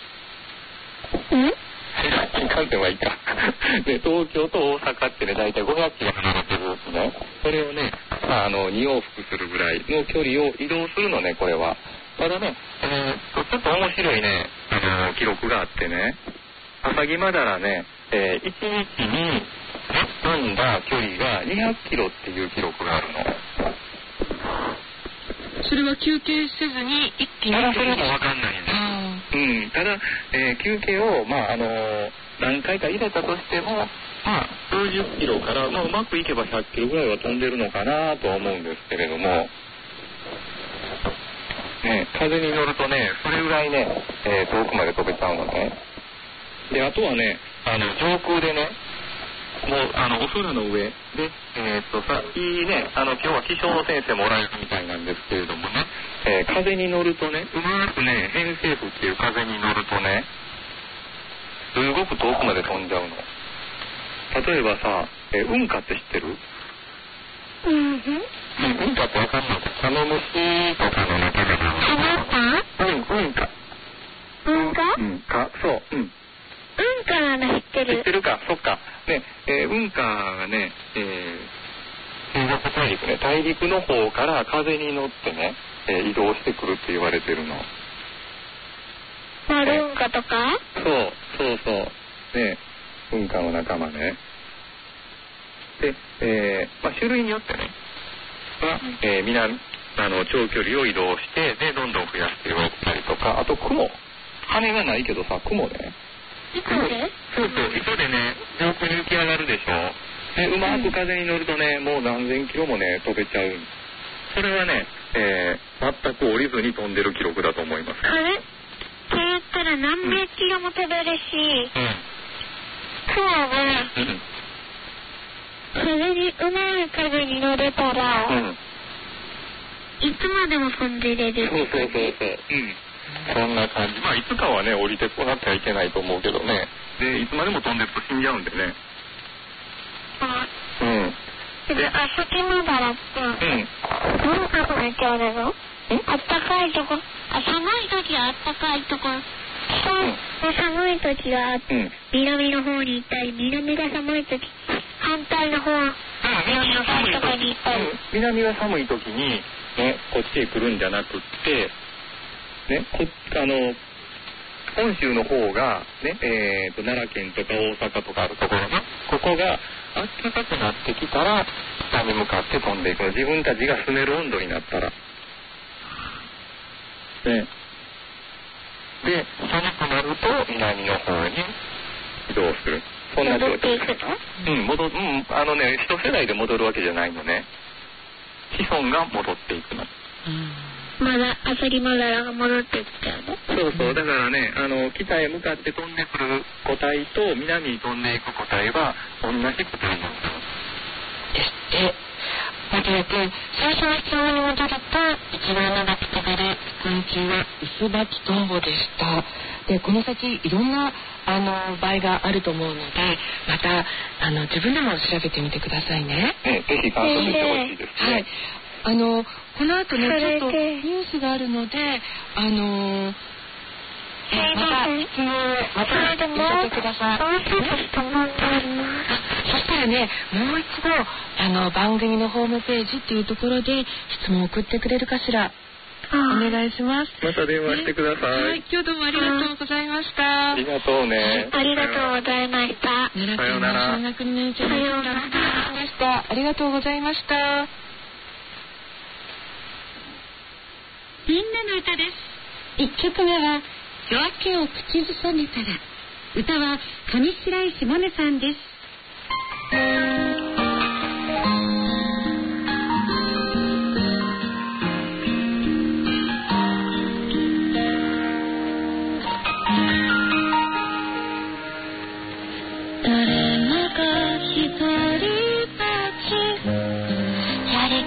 新幹線はいいか。で、東京と大阪ってね、だいたい500キロ離れてるんですね。それをね、2往復するぐらいの距離を移動するのね、これは。ただね、ちょっと面白いね、記録があってね、アサギマダラね、1日に飛んだ距離が200キロっていう記録があるの。 それは休憩せずに一気に。 ただそれも分かんないんです。ただ、休憩を、何回か入れたとしても、数十キロから、うまくいけば100キロぐらいは飛んでるのかなとは思うんですけれども、ね、風に乗るとね、それぐらいね、遠くまで飛べちゃうのね。で、あとはね、上空でね、もうお空の上で、さっきね、今日は気象の先生もおられるみたいなんですけれどもね、風に乗るとね、うまくね、偏西風っていう風に乗るとね、すごく遠くまで飛んじゃうの。例えばさ、運河って知ってる？運河ってわかんない？カメムシとかの中でも。運河。そう。 運河は知ってる。 知ってるか、そっか。ね、運河がね、中国大陸ね、大陸の方から風に乗ってね、移動してくるって言われてるの。 丸運河とか？ そう。ね、運河の仲間ね。で、種類によってね、長距離を移動して、で、どんどん増やしていったりとか、あと雲。羽がないけどさ、雲ね。 糸で？ そう、糸でね、上空に浮き上がるでしょ。で、うまく風に乗るとね、もう何千キロもね、飛べちゃう。それはね、全く降りずに飛んでる記録だと思います。 あれって言ったら何メキロも飛べるし、雲が、うまい風に乗れたら、いつまでも飛んでれる。 そう。そんな感じ。いつかはね、降りてこなきゃいけないと思うけどね。で、いつまでも飛んでると死んじゃうんでね。 で、アサギマダラって、どのとこに行るの？あったかいとこ、寒い時はあったかいとこ、寒い時は南の方に行ったり、南が寒い時、反対の方、南が寒いとこに行ったり。 南が寒い時に、ね、こっちへ来るんじゃなくって、ね、本州の方が、ね、奈良県とか大阪とかあるところね、ここが暖かくなってきたら、北に向かって飛んでいくの。自分たちが住める温度になったら。ね。で、寒くなると南の方に移動する。そんな状態。一世代で戻るわけじゃないのね。子孫が戻っていくの。 まだアサギマダラが戻ってきちゃうの？ そう。だからね、北へ向かって飛んでくる個体と南に飛んでいく個体は同じ個体なんです。 ですって。最初の質問に戻ると、一番長く飛べる昆虫はウスバキトンボでした。で、この先いろんな場合があると思うので、また自分でも調べてみてくださいね。 ぜひ観察してほしいですね。 この後ね、ちょっとニュースがあるので、また質問をまた寄せてください。そしたらね、もう一度番組のホームページっていうところで質問を送ってくれるかしら。お願いします。 また電話してください。 はい、今日どうもありがとうございました。 ありがとうね。 ありがとうございました。 奈良県の小学2年生の皆さんでした。ありがとうございました。みんなの歌です。1曲目は夜明けを口ずさめたら。歌は上白石萌音さんです。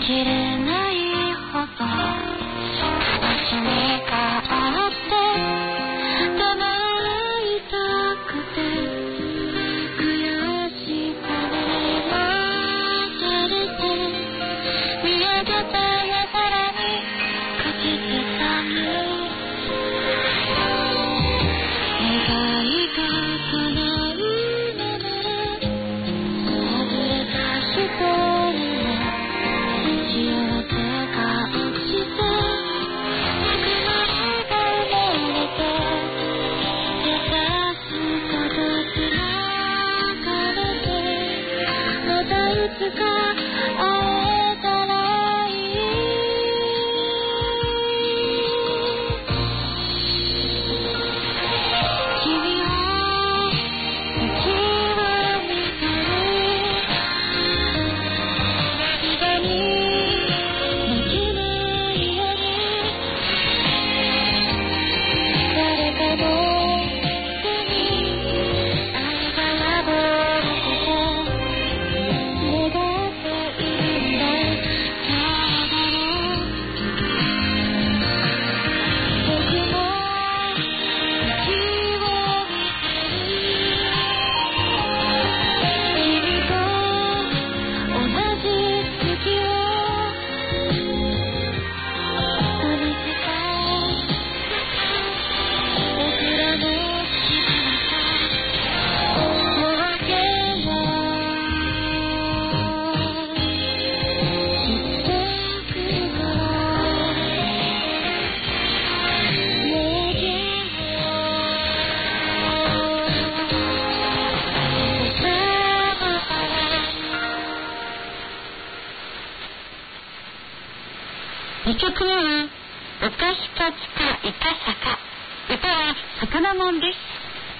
2曲目はおかしかつかいかさか、歌は魚もんです。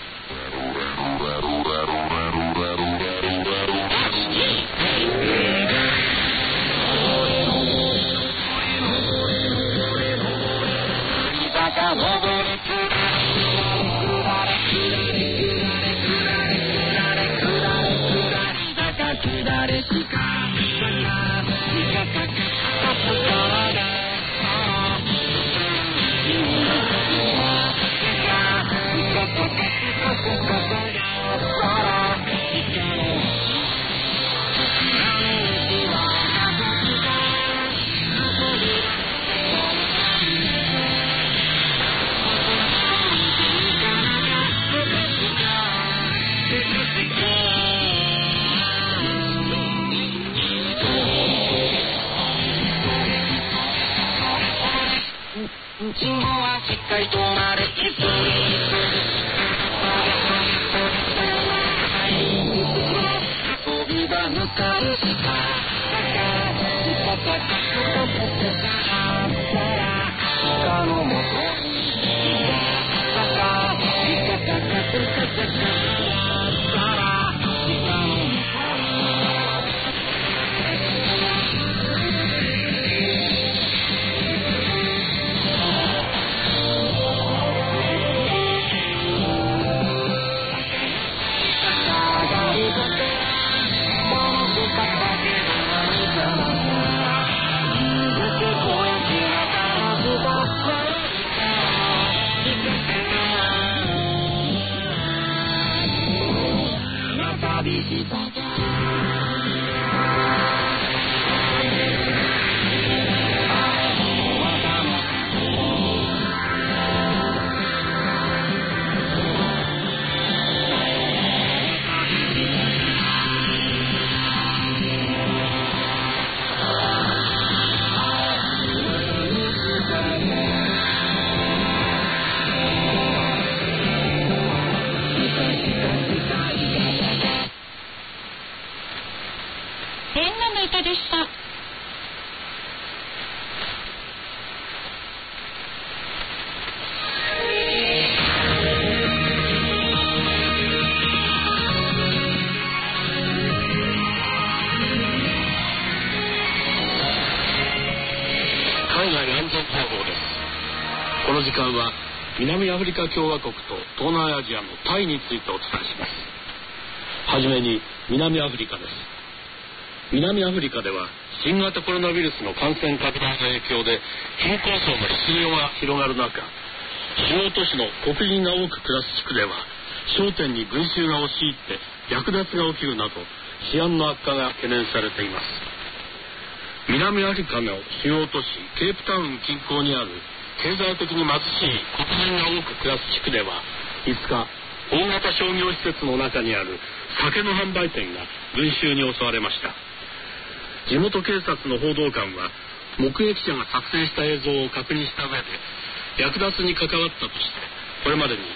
信号はしっかり止まれ、飛び場向かう鹿のもとこの時間は南アフリカ共和国と東南アジアのタイについてお伝えします。はじめに南アフリカです。 南アフリカでは新型コロナウイルスの感染拡大の影響で貧困層の失業が広がる中、主要都市の黒人が多く暮らす地区では商店に群衆が押し入って略奪が起きるなど治安の悪化が懸念されています。南アフリカの主要都市ケープタウン近郊にある経済的に貧しい黒人が多く暮らす地区では5日、大型商業施設の中にある酒の販売店が群衆に襲われました。地元警察の報道官は目撃者が撮影した映像を確認した上で略奪に関わったとしてこれまでに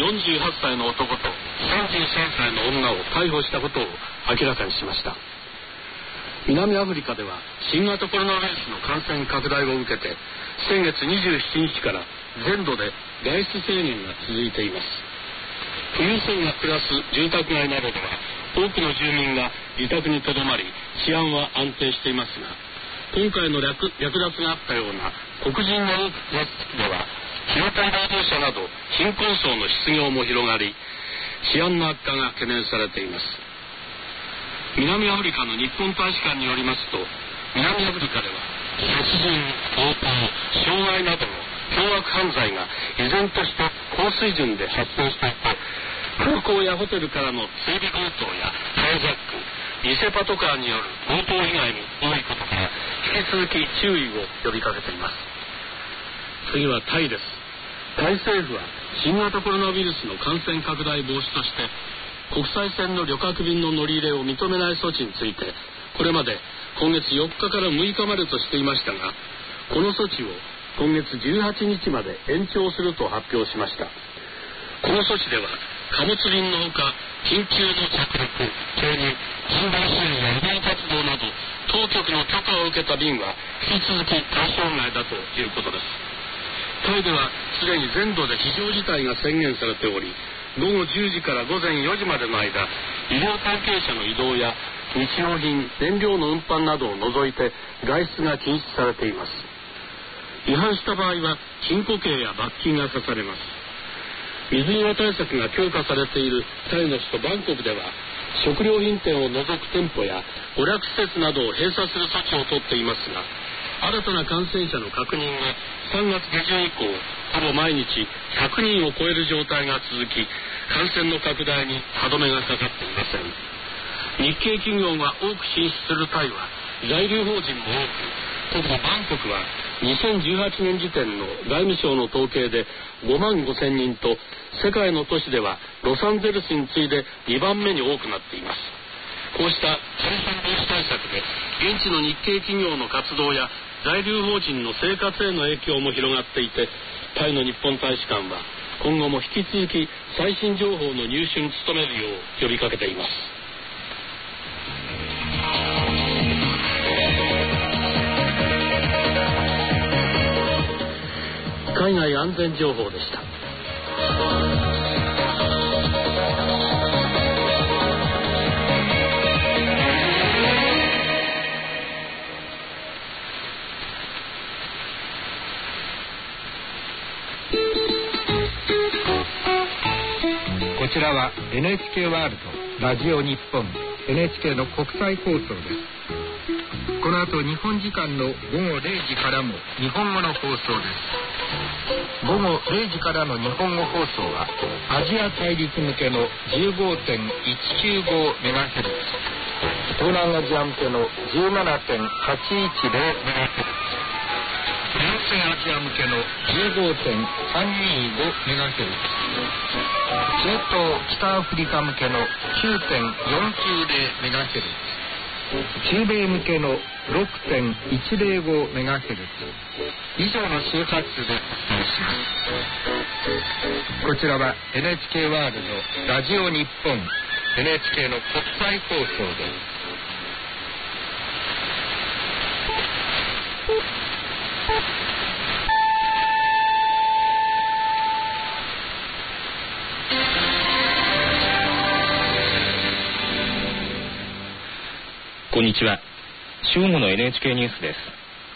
48歳の男と33歳の女を逮捕したことを明らかにしました。南アフリカでは新型コロナウイルスの感染拡大を受けて先月27日から全土で外出制限が続いています。富裕層が暮らす住宅街などでは多くの住民が自宅にとどまり治安は安定していますが、今回の略奪があったような黒人が多く暮らす地区では広帯労働者など貧困層の失業も広がり治安の悪化が懸念されています。南アフリカの日本大使館によりますと、南アフリカでは殺人、強盗、傷害などの凶悪犯罪が依然として高水準で発生していて、空港やホテルからの追尾強盗やハイジャック、偽パトカーによる強盗被害も多いことから引き続き注意を呼びかけています。次はタイです。タイ政府は新型コロナウイルスの感染拡大防止として国際線の旅客便の乗り入れを認めない措置についてこれまで今月4日から6日までとしていましたが、この措置を今月18日まで延長すると発表しました。この措置では貨物便のほか緊急の着陸、投入、人道支援や医療活動など当局の許可を受けた便は引き続き対象外だということです。タイではすでに全土で非常事態が宣言されており、午後10時から午前4時までの間、医療関係者の移動や日用品、燃料の運搬などを除いて外出が禁止されています。違反した場合は禁錮刑や罰金が課されます。水際対策が強化されているタイの首都バンコクでは食料品店を除く店舗や娯楽施設などを閉鎖する措置を取っていますが、新たな感染者の確認が3月下旬以降ほぼ毎日100人を超える状態が続き、感染の拡大に歯止めがかかっていません。日系企業が多く進出するタイは在留邦人も多く、特にバンコクは2018年時点の外務省の統計で5万5千人と世界の都市ではロサンゼルスに次いで2番目に多くなっています。こうした感染防止対策で現地の日系企業の活動や在留邦人の生活への影響も広がっていて、タイの日本大使館は今後も引き続き最新情報の入手に努めるよう呼びかけています。海外安全情報でした。 こちらは NHK ワールドラジオ日本 NHK の国際放送です。この後日本時間の午後0時からも日本語の放送です。午後0時からの日本語放送はアジア大陸向けの 15.195MHz、 東南アジア向けの 17.810MHz、 南西アジア向けの 15.325MHz、 中東北アフリカ向けの 9.490MHz、 中米向けの 6.105MHz 以上の周波数でお伝えします。こちらは NHK ワールドラジオ日本 NHK の国際放送です。 こんにちは。正午の NHK ニュースです。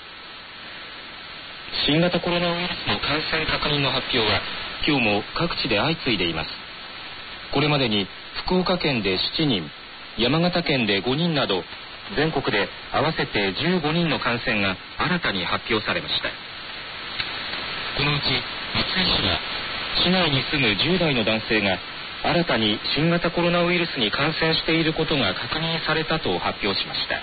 新型コロナウイルスの感染確認の発表は今日も各地で相次いでいます。これまでに福岡県で7人、山形県で5人など全国で合わせて15人の感染が新たに発表されました。このうち松江市は市内に住む10代の男性が新たに新型コロナウイルスに感染していることが確認されたと発表しました。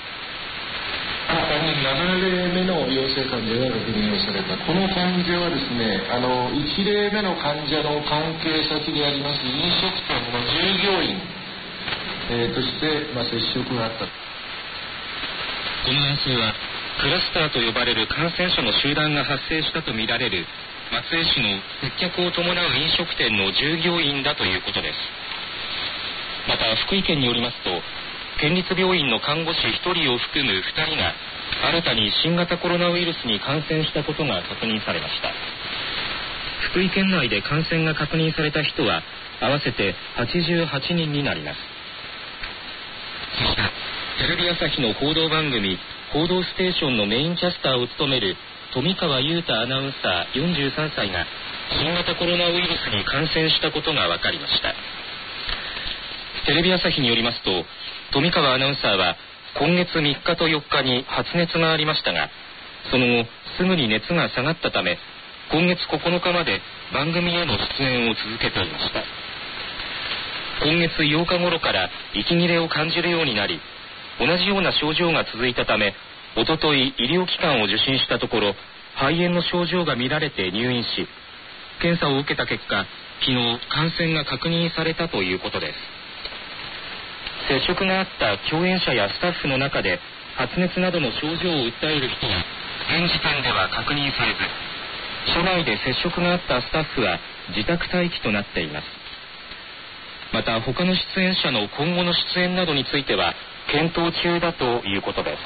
7例目の陽性患者が確認をされた。この患者はですね、1例目の患者の関係先であります飲食店の従業員、として、接触があった。 この男性はクラスターと呼ばれる感染者の集団が発生したとみられる松江市の接客を伴う飲食店の従業員だということです。また福井県によりますと、県立病院の看護師1人を含む2人が新たに新型コロナウイルスに感染したことが確認されました。福井県内で感染が確認された人は合わせて88人になります。そしてテレビ朝日の報道番組報道ステーションのメインキャスターを務める富川悠太アナウンサー43歳が新型コロナウイルスに感染したことが分かりました。テレビ朝日によりますと、富川アナウンサーは今月3日と4日に発熱がありましたが、その後すぐに熱が下がったため今月9日まで番組への出演を続けていました。今月8日頃から息切れを感じるようになり、同じような症状が続いたため、おととい医療機関を受診したところ肺炎の症状が見られて入院し、検査を受けた結果昨日感染が確認されたということです。接触があった共演者やスタッフの中で発熱などの症状を訴える人は現時点では確認されず、署内で接触があったスタッフは自宅待機となっています。また他の出演者の今後の出演などについては検討中だということです。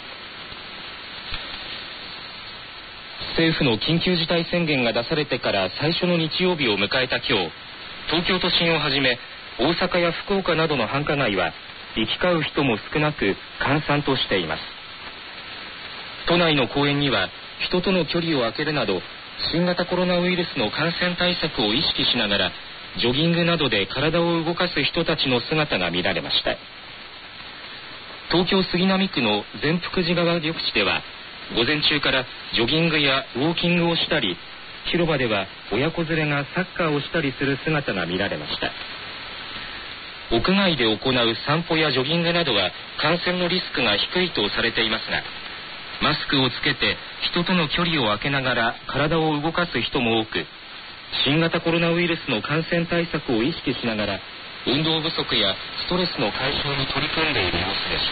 政府の緊急事態宣言が出されてから最初の日曜日を迎えた今日、東京都心をはじめ大阪や福岡などの繁華街は行き交う人も少なく閑散としています。都内の公園には人との距離を空けるなど新型コロナウイルスの感染対策を意識しながらジョギングなどで体を動かす人たちの姿が見られました。東京杉並区の善福寺川緑地では午前中からジョギングやウォーキングをしたり、広場では親子連れがサッカーをしたりする姿が見られました。屋外で行う散歩やジョギングなどは感染のリスクが低いとされていますが、マスクをつけて人との距離を空けながら体を動かす人も多く、新型コロナウイルスの感染対策を意識しながら運動不足やストレスの解消に取り組んでいる様子でした。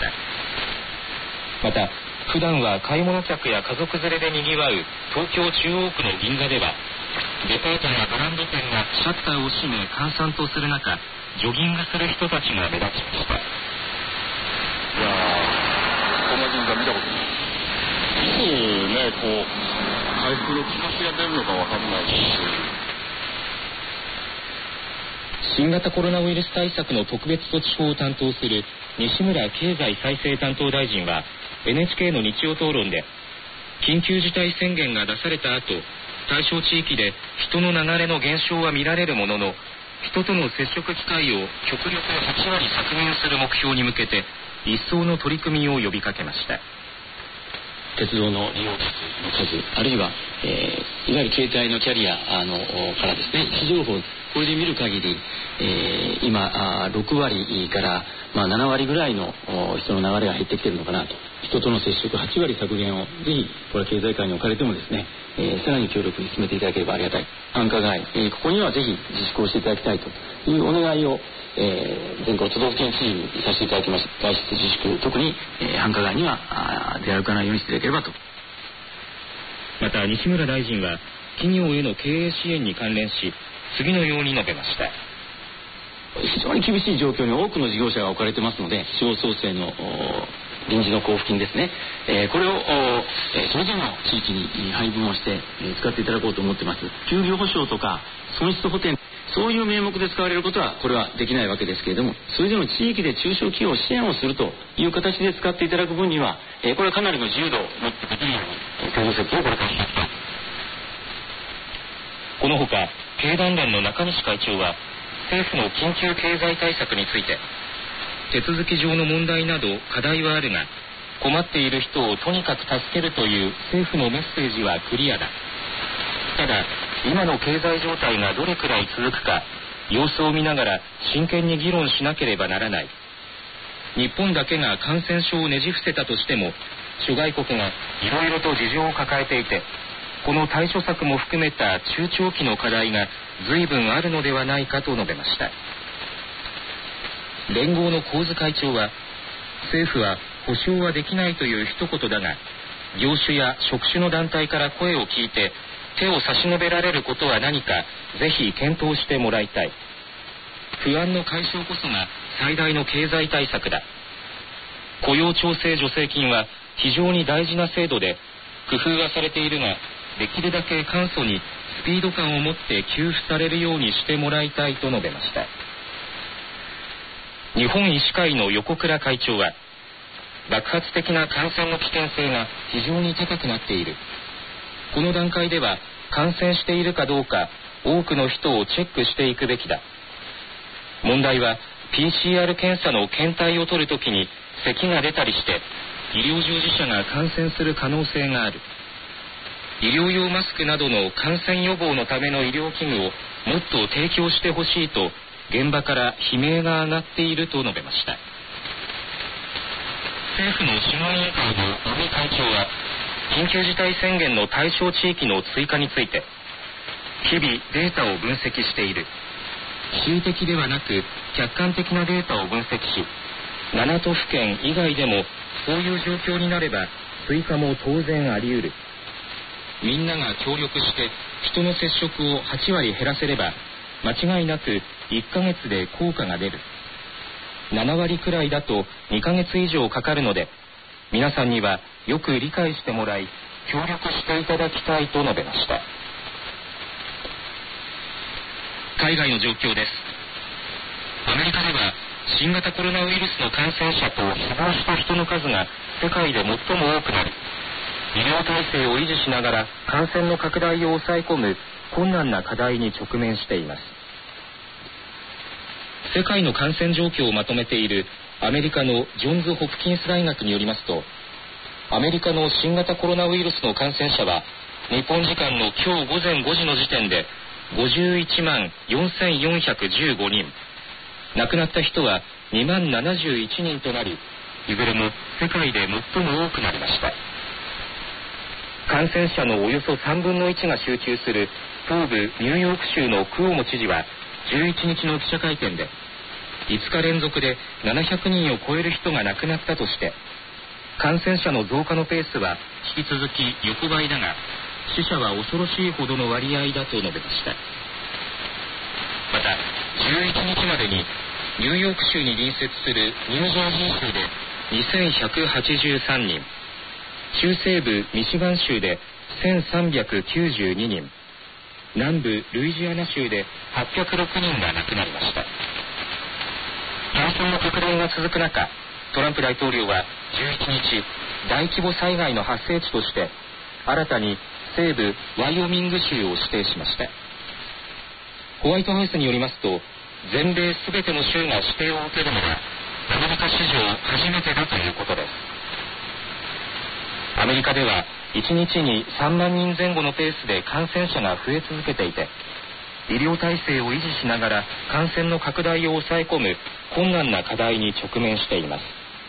また普段は買い物客や家族連れでにぎわう東京中央区の銀座ではデパートやブランド店がシャッターを閉め閑散とする中、ジョギングする人たちが目立ちました。いやー、こんな銀座見たことない。いつね、回復の兆しが出るのかわかんないし。 新型コロナウイルス対策の特別措置法を担当する西村経済再生担当大臣は NHK の日曜討論で、緊急事態宣言が出された後、対象地域で人の流れの減少は見られるものの、人との接触機会を極力8割削減する目標に向けて一層の取り組みを呼びかけました。 鉄道の利用客の数、あるいは、いわゆる携帯のキャリアからですね、位置情報、これで見る限り、今6割から7割ぐらいの人の流れが減ってきているのかなと。人との接触8割削減をぜひこれは経済界におかれてもですね、さらに強力に進めていただければありがたい。繁華街、ここにはぜひ自粛をしていただきたいというお願いを、全国都道府県知事にさせていただきました。外出自粛、特に、繁華街には出歩かないようにしていただければと。 また西村大臣は企業への経営支援に関連し次のように述べました。 非常に厳しい状況に多くの事業者が置かれてますので、地方創生の臨時の交付金ですね、これを、それぞれの地域に配分をして、使っていただこうと思ってます。休業保障とか損失補填、そういう名目で使われることはこれはできないわけですけれども、それぞれの地域で中小企業を支援をするという形で使っていただく分には、これはかなりの自由度を持ってできるように制度設計をこれからしていきたい。 このほか経団連の中西会長は政府の緊急経済対策について、 手続き上の問題など課題はあるが、困っている人をとにかく助けるという政府のメッセージはクリアだ。ただ、今の経済状態がどれくらい続くか、様子を見ながら真剣に議論しなければならない。日本だけが感染症をねじ伏せたとしても、諸外国がいろいろと事情を抱えていて、この対処策も含めた中長期の課題が随分あるのではないかと述べました。連合の神津会長は、政府は保証はできないという一言だが、業種や職種の団体から声を聞いて手を差し伸べられることは何か、ぜひ検討してもらいたい。不安の解消こそが最大の経済対策だ。雇用調整助成金は非常に大事な制度で、工夫はされているが、できるだけ簡素にスピード感を持って給付されるようにしてもらいたいと述べました。日本医師会の横倉会長は、爆発的な感染の危険性が非常に高くなっている。この段階では感染しているかどうか多くの人をチェックしていくべきだ。問題は PCR 検査の検体を取るときに咳が出たりして医療従事者が感染する可能性がある。医療用マスクなどの感染予防のための医療器具をもっと提供してほしいと現場から悲鳴が上がっていると述べました。政府の諮問委員会の尾身会長は、緊急事態宣言の対象地域の追加について、日々データを分析している。恣意的ではなく客観的なデータを分析し、7都府県以外でもそういう状況になれば追加も当然あり得る。みんなが協力して人の接触を8割減らせれば間違いなく1ヶ月で効果が出る。7割くらいだと2ヶ月以上かかるので、皆さんにはよく理解してもらい協力していただきたいと述べました。海外の状況です。アメリカでは新型コロナウイルスの感染者と死亡した人の数が世界で最も多くなり、医療体制を維持しながら感染の拡大を抑え込む困難な課題に直面しています。世界の感染状況をまとめているアメリカのジョンズ・ホプキンス大学によりますと、アメリカの新型コロナウイルスの感染者は日本時間の今日午前5時の時点で51万4415人、亡くなった人は2万71人となり、いずれも世界で最も多くなりました。感染者のおよそ3分の1が集中する東部ニューヨーク州のクオモ知事は11日の記者会見で、5日連続で700人を超える人が亡くなったとして、感染者の増加のペースは引き続き横ばいだが、死者は恐ろしいほどの割合だと述べました。また11日までにニューヨーク州に隣接するニュージャージー州で2183人、中西部ミシガン州で1392人、南部ルイジアナ州で806人が亡くなりました。感染の拡大が続く中、トランプ大統領は11日、大規模災害の発生地として新たに西部ワイオミング州を指定しました。ホワイトハウスによりますと、全米すべての州が指定を受けるのはアメリカ史上初めてだということです。アメリカでは1日に3万人前後のペースで感染者が増え続けていて、医療体制を維持しながら感染の拡大を抑え込む困難な課題に直面しています。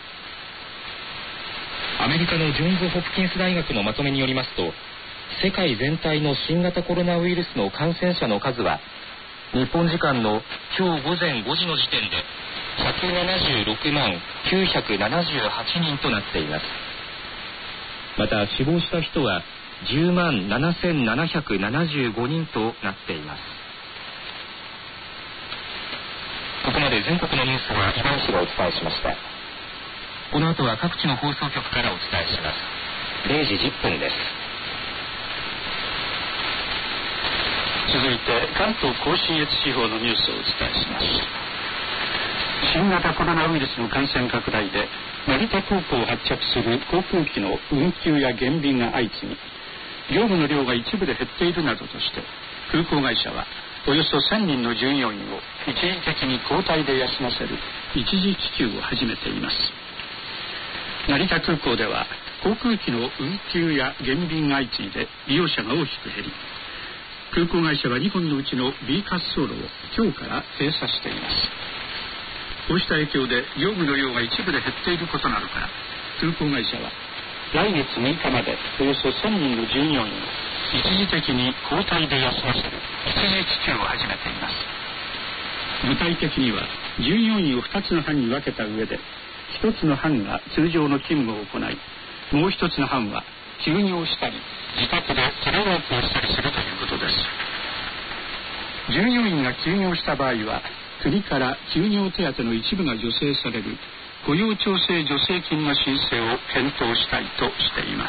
アメリカのジョンズ・ホプキンス大学のまとめによりますと、世界全体の新型コロナウイルスの感染者の数は日本時間の今日午前5時の時点で176万978人となっています。また死亡した人は10万7775人となっています。ここまで全国のニュースは岩井氏がお伝えしました。この後は各地の放送局からお伝えします。0時10分です。 続いて関東甲信越地方のニュースをお伝えします。新型コロナウイルスの感染拡大で成田空港を発着する航空機の運休や減便が相次ぎ、業務の量が一部で減っているなどとして空港会社はおよそ1000人の従業員を一時的に交代で休ませる一時帰休を始めています。成田空港では航空機の運休や減便が相次いで利用者が大きく減り、空港会社は2本のうちの B 滑走路を今日から閉鎖しています。こうした影響で業務の量が一部で減っていることなどから、空港会社は来月6日までおよそ1000人の従業員を一時的に交代で休ませる一時帰休を始めています。具体的には従業員を2つの班に分けた上で、1つの班が通常の勤務を行い、もう1つの班は休業したり自宅でテレワークをしたりするということです。従業員が休業した場合は、国から休業手当の一部が助成される雇用調整助成金の申請を検討したいとしています。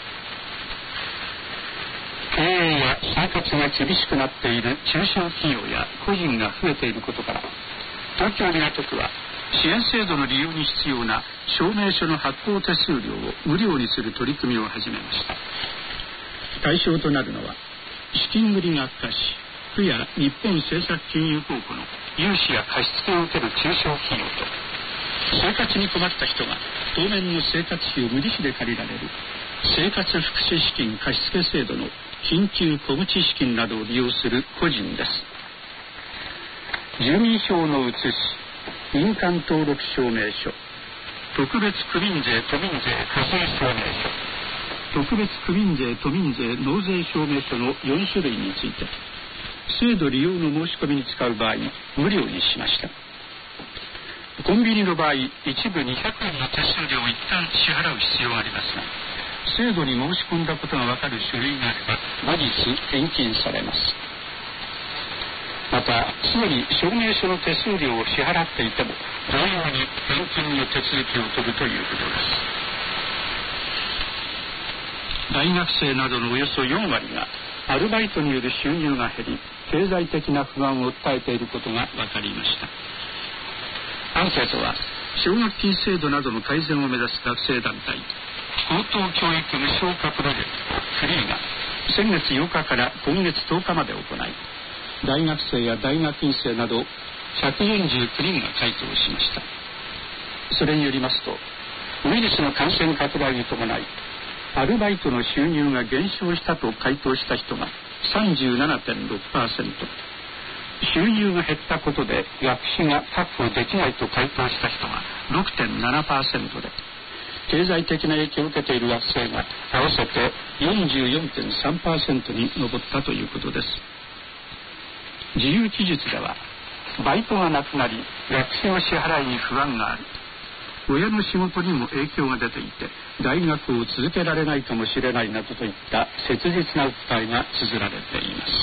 経営や生活が厳しくなっている中小企業や個人が増えていることから、東京港区は支援制度の利用に必要な証明書の発行手数料を無料にする取り組みを始めました。対象となるのは、資金繰りが悪化し、区や日本政策金融公庫の融資や貸付を受ける中小企業と、生活に困った人が当面の生活費を無利子で借りられる生活福祉資金貸付制度の緊急小口資金などを利用する個人です。住民票の写し、印鑑登録証明書、特別区民税都民税課税証明書、特別区民税都民税納税証明書の4種類について、制度利用の申し込みに使う場合無料にしました。コンビニの場合、一部200円の手数料を一旦支払う必要がありますが、制度に申し込んだことが分かる書類があれば後日返金されます。また、すでに証明書の手数料を支払っていても同様に返金の手続きを取るということです。大学生などのおよそ4割がアルバイトによる収入が減り、経済的な不安を訴えていることが分かりました。アンケートは奨学金制度などの改善を目指す学生団体高等教育無償化プロジェクトフリーが先月8日から今月10日まで行い、大学生や大学院生など149人が回答しました。それによりますと、ウイルスの感染拡大に伴いアルバイトの収入が減少したと回答した人が 37.6%、収入が減ったことで学費が確保できないと回答した人が 6.7% で、経済的な影響を受けている学生が合わせて 44.3% に上ったということです。自由記述では、バイトがなくなり学費の支払いに不安がある、親の仕事にも影響が出ていて大学を続けられないかもしれないなどといった切実な訴えが綴られています。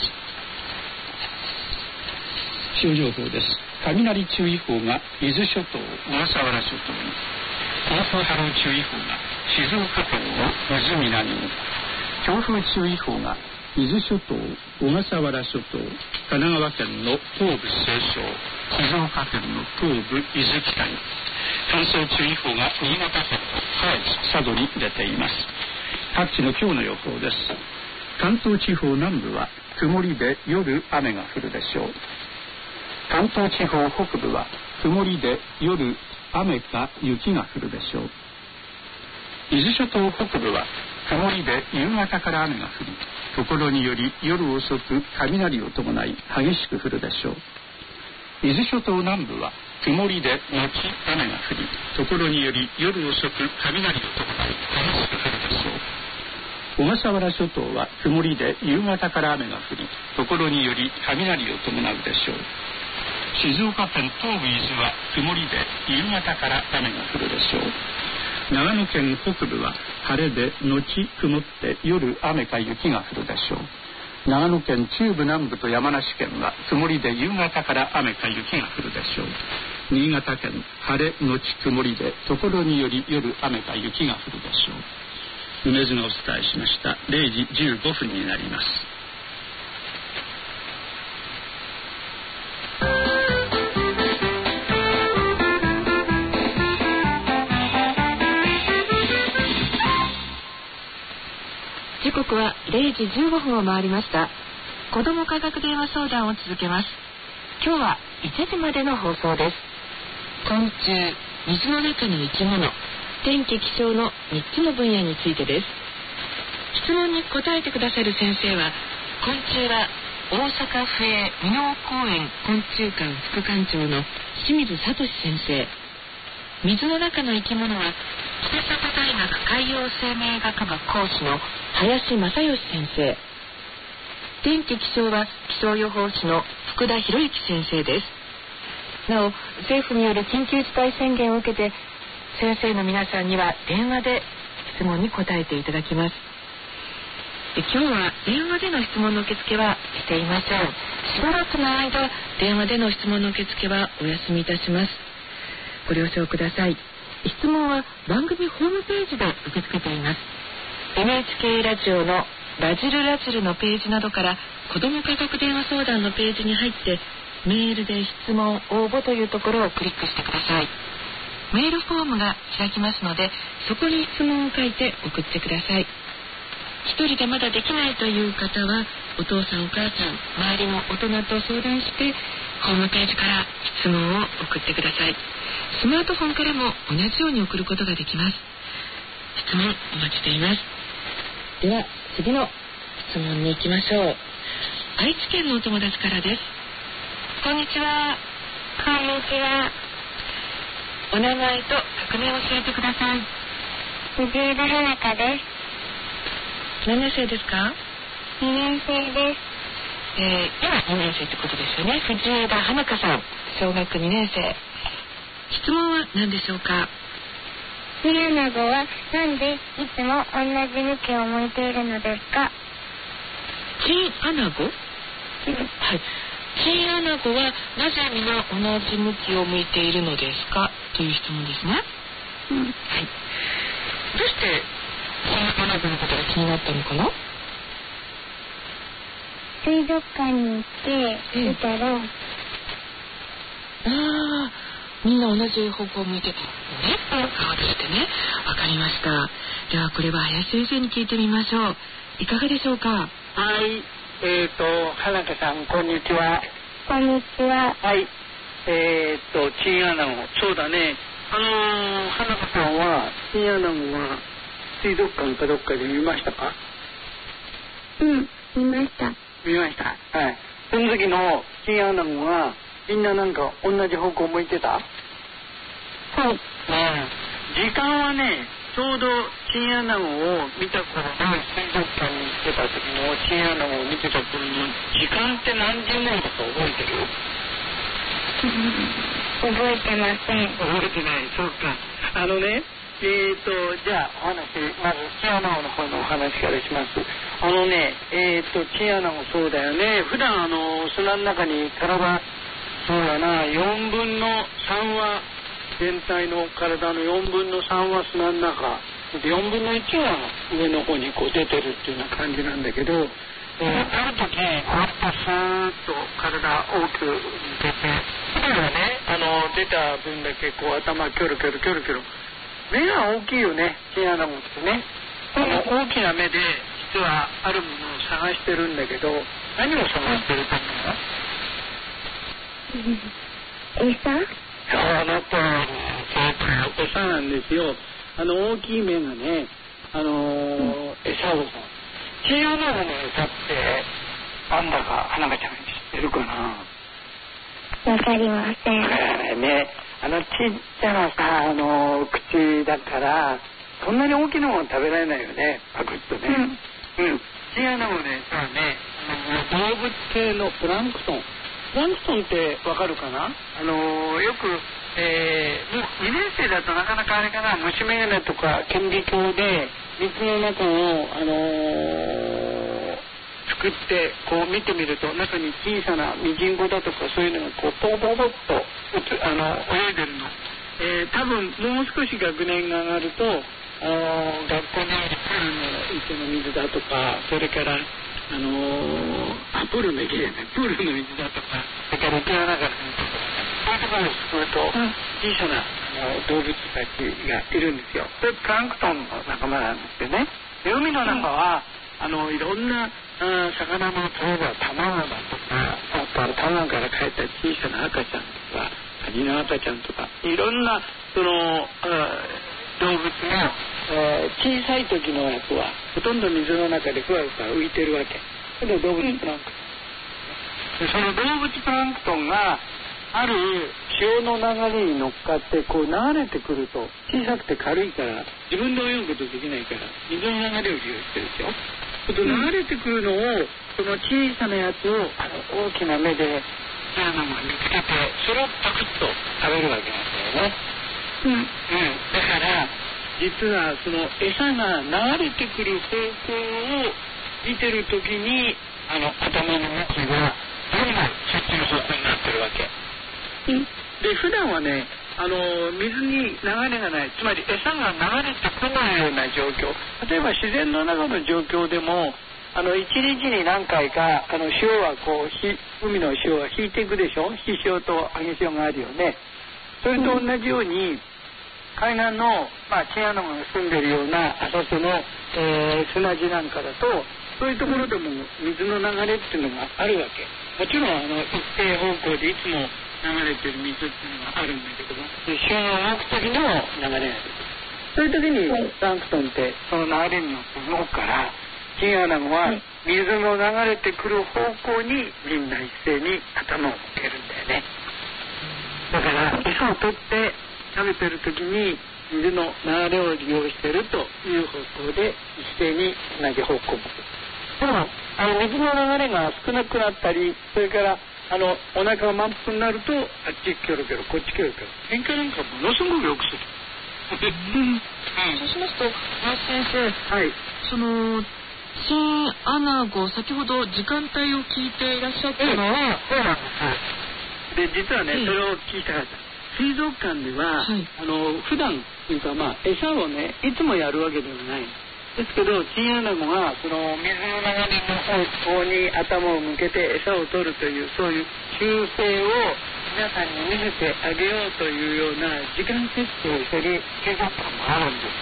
気象情報です。雷注意報が伊豆諸島、小笠原諸島に、暴風波浪注意報が静岡県の伊豆南に、強風注意報が伊豆諸島、小笠原諸島、神奈川県の東部西湘、静岡県の東部伊豆北に、乾燥注意報が新潟県の下越佐渡に出ています。各地の今日の予報です。関東地方南部は曇りで夜雨が降るでしょう。関東地方北部は曇りで夜雨か雪が降るでしょう。伊豆諸島北部は曇りで夕方から雨が降り、ところにより夜遅く雷を伴い激しく降るでしょう。伊豆諸島南部は曇りで後雨が降り、ところにより夜遅く雷を伴い激しく降るでしょう。小笠原諸島は曇りで夕方から雨が降り、ところにより雷を伴うでしょう。静岡県東部伊豆は曇りで夕方から雨が降るでしょう。長野県北部は晴れで後曇って夜雨か雪が降るでしょう。長野県中部南部と山梨県は曇りで夕方から雨か雪が降るでしょう。新潟県晴れ後曇りでところにより夜雨か雪が降るでしょう。梅津がお伝えしました。0時15分になります。 時刻は0時15分を回りました。子ども科学電話相談を続けます。今日は1時までの放送です。 昆虫、水の中の生き物、天気気象の3つの分野についてです。質問に答えてくださる先生は、昆虫は大阪府営箕面公園昆虫館副館長の清水聡先生、水の中の生き物は北里大学海洋生命学部講師の林正義先生、天気気象は気象予報士の福田博之先生です。なお、政府による緊急事態宣言を受けて、先生の皆さんには電話で質問に答えていただきます。今日は電話での質問の受付はしていません。しばらくの間、電話での質問の受付はお休みいたします。ご了承ください。質問は番組ホームページで受け付けています。 NHK ラジオのラジルラジルのページなどから子ども科学電話相談のページに入って、メールで質問応募というところをクリックしてください。メールフォームが開きますので、そこに質問を書いて送ってください。一人でまだできないという方は、お父さんお母さん、周りの大人と相談して、ホームページから質問を送ってください。スマートフォンからも同じように送ることができます。質問お待ちしています。では次の質問に行きましょう。愛知県のお友達からです。こんにちは。 こんにちは。 お名前と学年を教えてください。 藤枝花香です。 何年生ですか ？2年生です。 今2年生ってことですよね。藤枝花香さん、小学2年生。質問は何でしょうか？ チンアナゴはなんでいつも同じ向きを向いているのですか？ チンアナゴ？はい。チンアナゴはなぜ皆同じ向きを向いているのですかという質問ですね。はい。どうしてチンアナゴのことが気になったのかな？ 水族館に行って見たら、 みんな同じ方向を向いてたのね。そうでしてね。わかりました。ではこれは林先生に聞いてみましょう。いかがでしょうか？ はい。花香さん、こんにちは。 こんにちは。 はい。チンアナゴ。そうだね。花香さんは、チンアナゴは水族館かどっかで見ましたか？ 見ました。 見ました。はい。その時のチンアナゴが、みんななんか同じ方向向いてた？ はい。 時間はね、ちょうどチンアナゴを見た頃の水族館に行ってた時のチンアナゴを見てた頃の時間って何時ぐらいだか覚えてる？ 覚えてません。 覚えてない。そうか。じゃあお話、まずチンアナゴの方のお話からします。チンアナゴそうだよね。普段砂の中に体、そうだな、4分の3は全体の体の4分の3は砂の中で、4分の1は上の方にこう出てるっていうような感じなんだけど、ある時こうやってスーッと体大きく出て、それがね、出た分だけこう頭キョロキョロキョロキョロ、目が大きいよね、チンアナゴってね。大きな目で実はあるものを探してるんだけど、何を探してると思う？ 餌？ あなたは餌なんですよ。大きい目がね、餌をさ、チンアナゴの餌ってなんだか花香ちゃん知ってるかな？ わかりません。 ね、ちっちゃなさ、口だからそんなに大きなもの食べられないよね、パクッとね。チンアナゴの餌はね、動物系のプランクトン。プランクトンってわかるかな？よく、もう2年生だとなかなかあれかな、虫眼鏡とか顕微鏡で水の中を、作ってこう見てみると、中に小さなミジンコだとかそういうのがこうポコポコっと泳いでるの。多分もう少し学年が上がると、学校にあるプールの池の水だとか、それからプールの池でね、プールの水だとか、それから池の中の水とか、そういうところをすくうと、小さな動物たちがいるんですよ。それプランクトンの仲間なんですよね。で、海の中は、いろんな魚の、例えば卵だとか、あとは卵からかえった小さな赤ちゃんとか、カニの赤ちゃんとか、 いろんなその動物が、小さい時のやつはほとんど水の中でふわふわ浮いてるわけ。その動物プランクトン、その動物プランクトンがある潮の流れに乗っかってこう流れてくると、小さくて軽いから自分で泳ぐことできないから水の流れを利用してるでしょ。流れてくるのをその小さなやつを大きな目でチアナゴが見つけて、それをパクッと食べるわけなんだよね。だから実はその餌が流れてくる方向を見てる時に頭の向きがどんどんそっちの方向になってるわけ。で普段はね水に流れがない、つまり餌が流れてこないような状況、例えば自然の中の状況でも一日に何回か潮はこう海の潮は引いていくでしょ。引潮と上げ潮があるよね。それと同じように海岸の、チアナゴが住んでるような浅瀬の、砂地なんかだとそういうところでも水の流れっていうのがあるわけ。もちろん一定方向でいつも流れてる水っていうのがあるんだけども、潮が動く時にも流れが出てくる。そういう時にプランクトンってその流れに乗って動くから、チンアナゴは水の流れてくる方向にみんな一斉に頭を向けるんだよね。だから餌を取って食べてる時に水の流れを利用してるという方向で一斉に同じ方向を向く。でも水の流れが少なくなったり、それからお腹が満腹になるとあっちキョロキョロこっちキョロキョロ、喧嘩なんかものすごくよくする。 そうしますと林先生、 はい、 そのチンアナゴ、先ほど時間帯を聞いていらっしゃったのは、 そうなんです。で実はね、それを聞いたかった。水族館では、普段というか餌をねいつもやるわけではないですけど、チンアナゴがその水の流れの方向に頭を向けて餌を取るという、そういう習性を皆さんに見せてあげようというような時間設定をしている水族館もあるんです。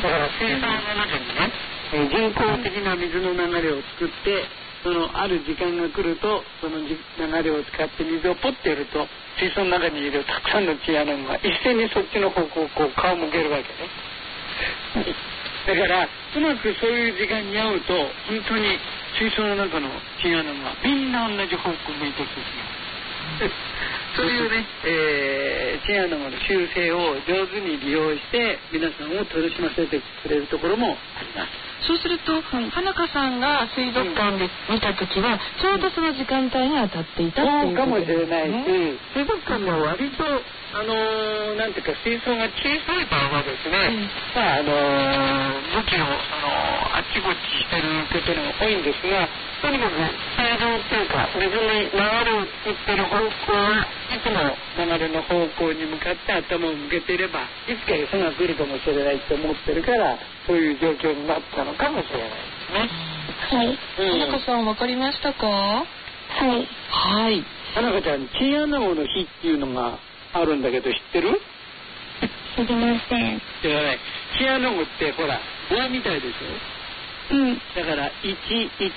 だから水槽の中にね、人工的な水の流れを作って、そのある時間が来るとその流れを使って水をポッてやると、水槽の中にいるたくさんのチンアナゴが一斉にそっちの方向をこう顔を向けるわけね。だからうまくそういう時間に合うと本当に水槽の中のチンアナゴがみんな同じ方向を向いていくんですよ。そういうね、チンアナゴの習性を上手に利用して皆さんを楽しませてくれるところもあります。 そうすると、花香さんが水族館で見た時はちょうどその時間帯に当たっていたっていうかもしれないし、 ね、 水族館も割となんていうか水槽が小さい場合はですね、武器をあっちこっちしてることが多いんですが、とにかく水道っていうか水に流れを作ってる方向はいつも流れの方向に向かって頭を向けていればいつか餌が来るかもしれないって思ってるから、そういう状況になったのかもしれないですね。 はい。 花香さん分かりましたか？ はい。 はい。 花香ちゃん、チンアナゴの日っていうのがあるんだけど知ってる？ 知りません。 知らない。チンアナゴってほら棒みたいでしょ。だから11月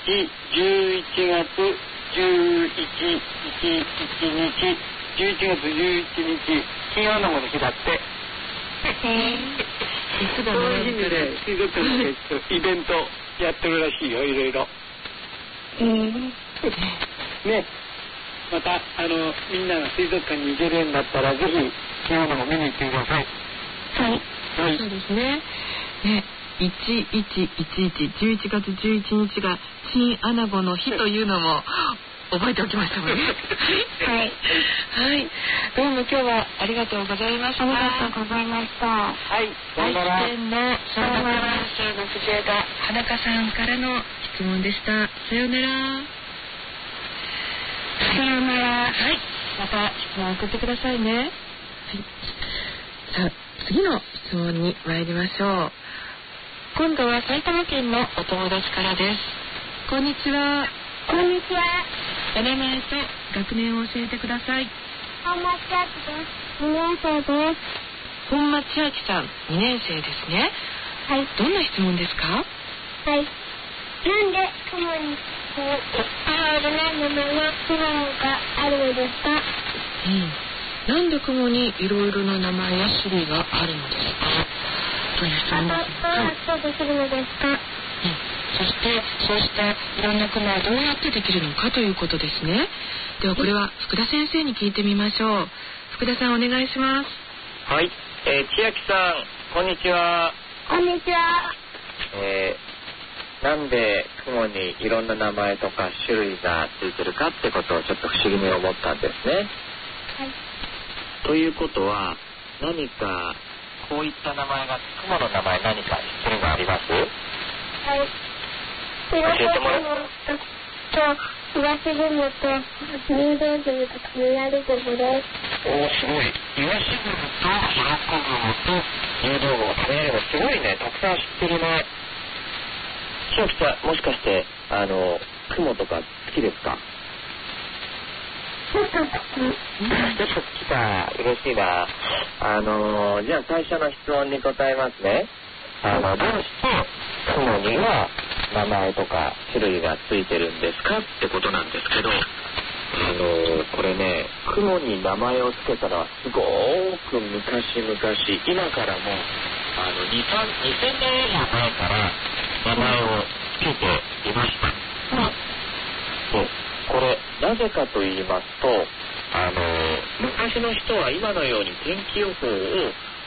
11日11日チンアナゴの日だって。そういう意味で水族館でイベントやってるらしいよ、いろいろ。ね、またみんなが水族館に行けるんだったらぜひチンアナゴ見に行ってください。 はい。 そうですね。11月11日がチンアナゴの日というのも覚えておきましたもんね。 はい。 はい。どうも今日はありがとうございました。 ありがとうございました。 はい。 愛知県の小学校生の藤枝花香さんからの質問でした。さようなら。 さようなら。 はい。また質問を送ってくださいね。はい。さあ、次の質問に参りましょう。今度は埼玉県のお友達からです。こんにちは。 こんにちは。 お名前と学年を教えてください。 本間千秋です。2年生です。 本間千秋さん、2年生ですね。 はい。 どんな質問ですか？ はい。なんで雲にいっぱいいろんなものがあるのですか？ なんで雲にいろいろな名前や種類があるのですかという質問です。 そうできるのですか。 そしてそうしたいろんな雲はどうやってできるのかということですね。ではこれは福田先生に聞いてみましょう。福田さんお願いします。 はい、千秋さんこんにちは。 こんにちは。 なんで雲にいろんな名前とか種類がついてるかってことをちょっと不思議に思ったんですね。 はい。 ということは何かこういった名前が雲の名前何か知ってるのあります？ はい。 教えてもらう。 東雲と入道雲と雷雲です。 おー、すごい。東雲と鱗雲と入道雲、雷雲、すごいね。たくさん知ってるね。千秋さん、もしかして雲とか好きですか？ ちょっと好きた。嬉しいな。じゃあ最初の質問に答えますね。どうして雲には名前とか種類がついてるんですかってことなんですけど、これね、雲に名前をつけたのはすごく昔々、今からも2000年以上前から名前をつけていました。で、これなぜかと言いますと、昔の人は今のように天気予報を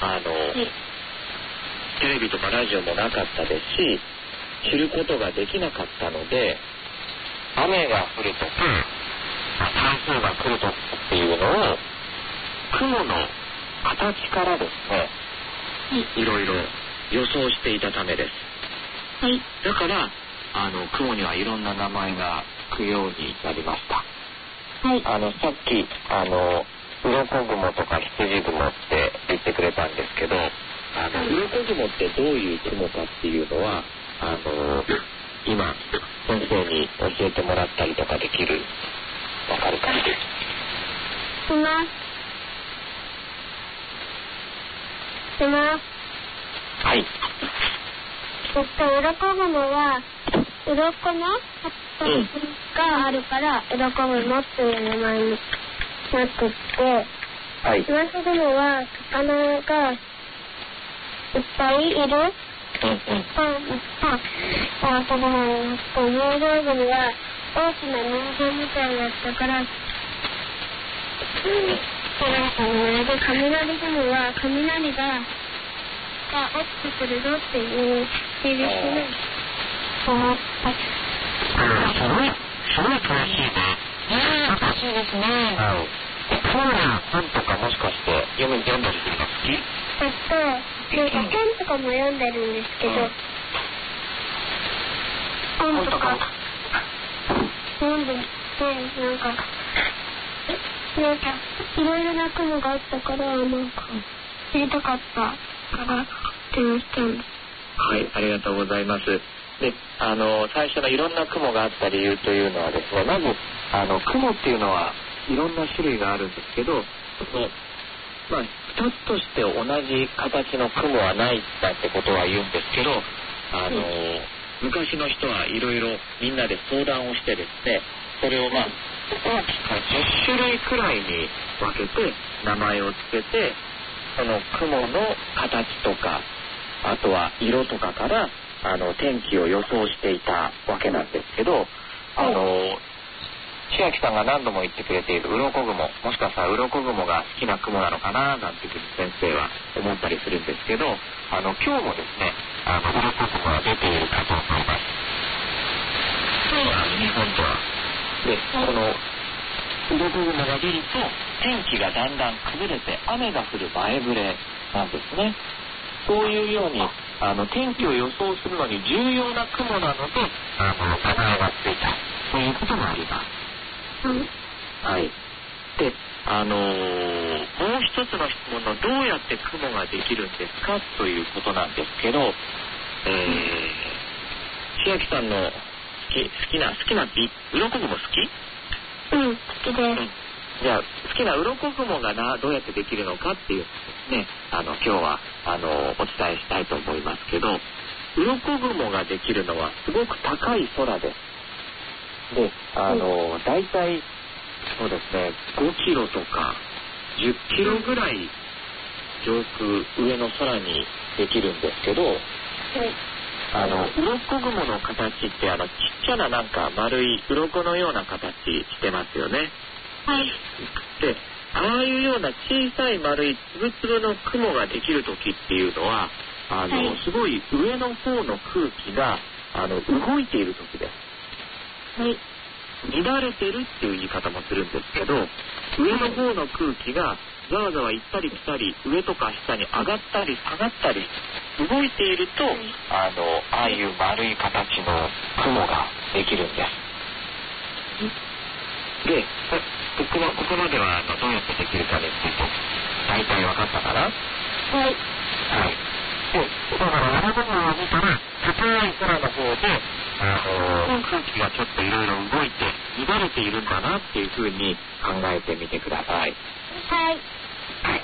テレビとかラジオもなかったですし、知ることができなかったので、雨が降るとか台風が来るとかっていうのを雲の形からですね、いろいろ予想していたためです。 はい。 だから雲にはいろんな名前がつくようになりました。 はい。 さっき鱗雲とか羊雲って言ってくれたんですけど、鱗雲ってどういう雲かっていうのは今先生に教えてもらったりとかできる？わかるかな？ します。 はい。 鱗雲は鱗のがあるから鱗雲っていう名前になってって、 はい。 東雲は魚がいっぱいいる。入道雲は大きな人間みたいだったから、雷雲は雷が落ちてくるぞっていう印に思った。 すごい詳しいね。 詳しいですね。 本とかもしかして読んだりするの好き？ 本とかも読んでるんですけど、本とか読んでて、なんかいろいろな雲があったから、知りたかったから電話したんです。 はい、ありがとうございます。で、最初のいろんな雲があった理由というのはですね、まず雲っていうのはいろんな種類があるんですけど、2つとして同じ形の雲はないなんてことは言うんですけど、昔の人はいろいろみんなで相談をしてですね、それを大きく10種類くらいに分けて名前をつけて、その雲の形とかあとは色とかから天気を予想していたわけなんですけど、千秋さんが何度も言ってくれている鱗雲、もしかしたら鱗雲が好きな雲なのかななんていうふうに先生は思ったりするんですけど、今日もですね鱗雲が出ているかと思います。日本ではで、この鱗雲が出ると天気がだんだん崩れて雨が降る前触れなんですね。そういうように天気を予想するのに重要な雲なので名前がついたということもあります。はい。で、もう一つの質問のどうやって雲ができるんですかということなんですけど、千秋さんの好きなって鱗雲好き？ 好きです。 じゃあ好きな鱗雲がどうやってできるのかっていうね、今日はお伝えしたいと思いますけど、鱗雲ができるのはすごく高い空です。で、大体そうですね5キロとか 10キロぐらい上空上の空にできるんですけど、鱗雲の形ってちっちゃななんか丸い鱗のような形してますよね。 はい。 で、ああいうような小さい丸いつぶつぶの雲ができる時っていうのはすごい上の方の空気が動いている時です。はい。乱れてるっていう言い方もするんですけど、上の方の空気がざわざわ行ったり来たり上とか下に上がったり下がったり動いていると、ああいう丸い形の雲ができるんです。で、ここまではどうやってできるかについて大体分かったかな？はい。はい。だから鱗雲を見たら高い空の方で空気がちょっといろいろ動いて乱れているんだなっていうふうに考えてみてください。 はい。 はい。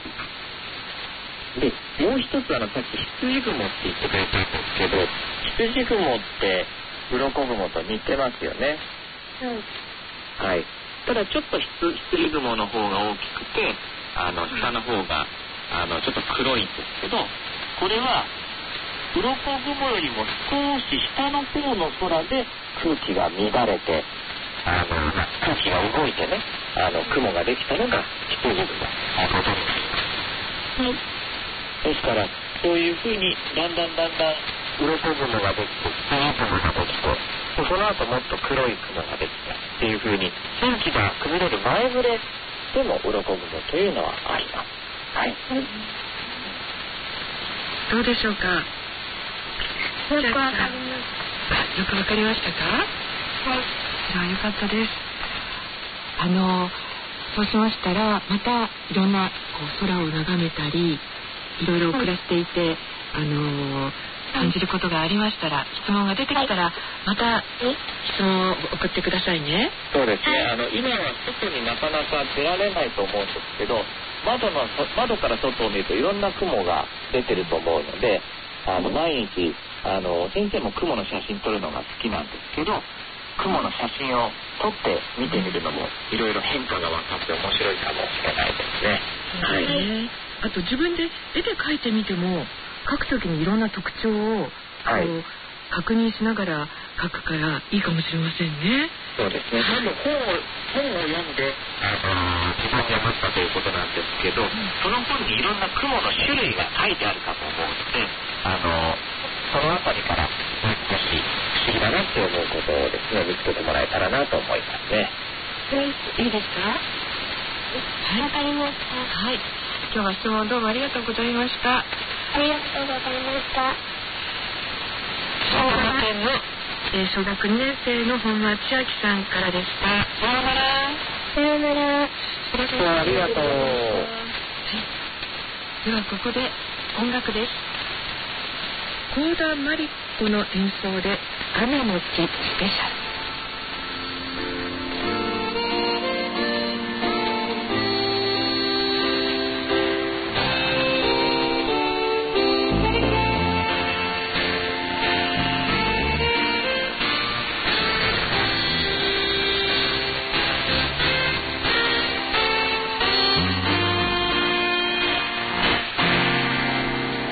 で、もう一つさっき羊雲って言ってくれたんですけど、羊雲って鱗雲と似てますよね。はい。ただちょっと羊雲の方が大きくて下の方がちょっと黒いんですけど、これは鱗雲よりも少し下の方の空で空気が乱れて空気が動いてね雲ができたのが羊雲だ。はい。ですからそういうふうにだんだん鱗雲ができて羊雲ができて、その後もっと黒い雲ができてっていうふうに天気が崩れる前触れでも鱗雲というのはあります。はい。 どうでしょうか？ よくわかりました。 よくわかりましたか？ はい。 じゃあよかったです。そうしましたらまたいろんな空を眺めたりいろいろ暮らしていて、感じることがありましたら、質問が出てきたらまた質問を送ってくださいね。 そうですね。今は外になかなか出られないと思うんですけど、窓から外を見るといろんな雲が出てると思うので、毎日先生も雲の写真撮るのが好きなんですけど、雲の写真を撮って見てみるのもいろいろ変化が分かって面白いかもしれないですね。 はい。あと自分で絵で描いてみても描くときにいろんな特徴を確認しながら描くからいいかもしれませんね。 そうですね。本を読んで自分で描ったということなんですけど、その本にいろんな雲の種類が書いてあるかと思うので、そのあたりからもし不思議だなって思うことをですね見つけてもらえたらなと思いますね。 いいですか？はい、わかりました。はい。今日は質問どうもありがとうございました。 ありがとうございました。 埼玉県の小学2年生の本間千秋さんからでした。さようなら。 さようなら。 ありがとう。 ではここで音楽です。幸田真理子の演奏で雨の日スペシャル。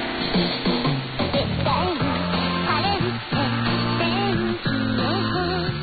晴れるって天気予報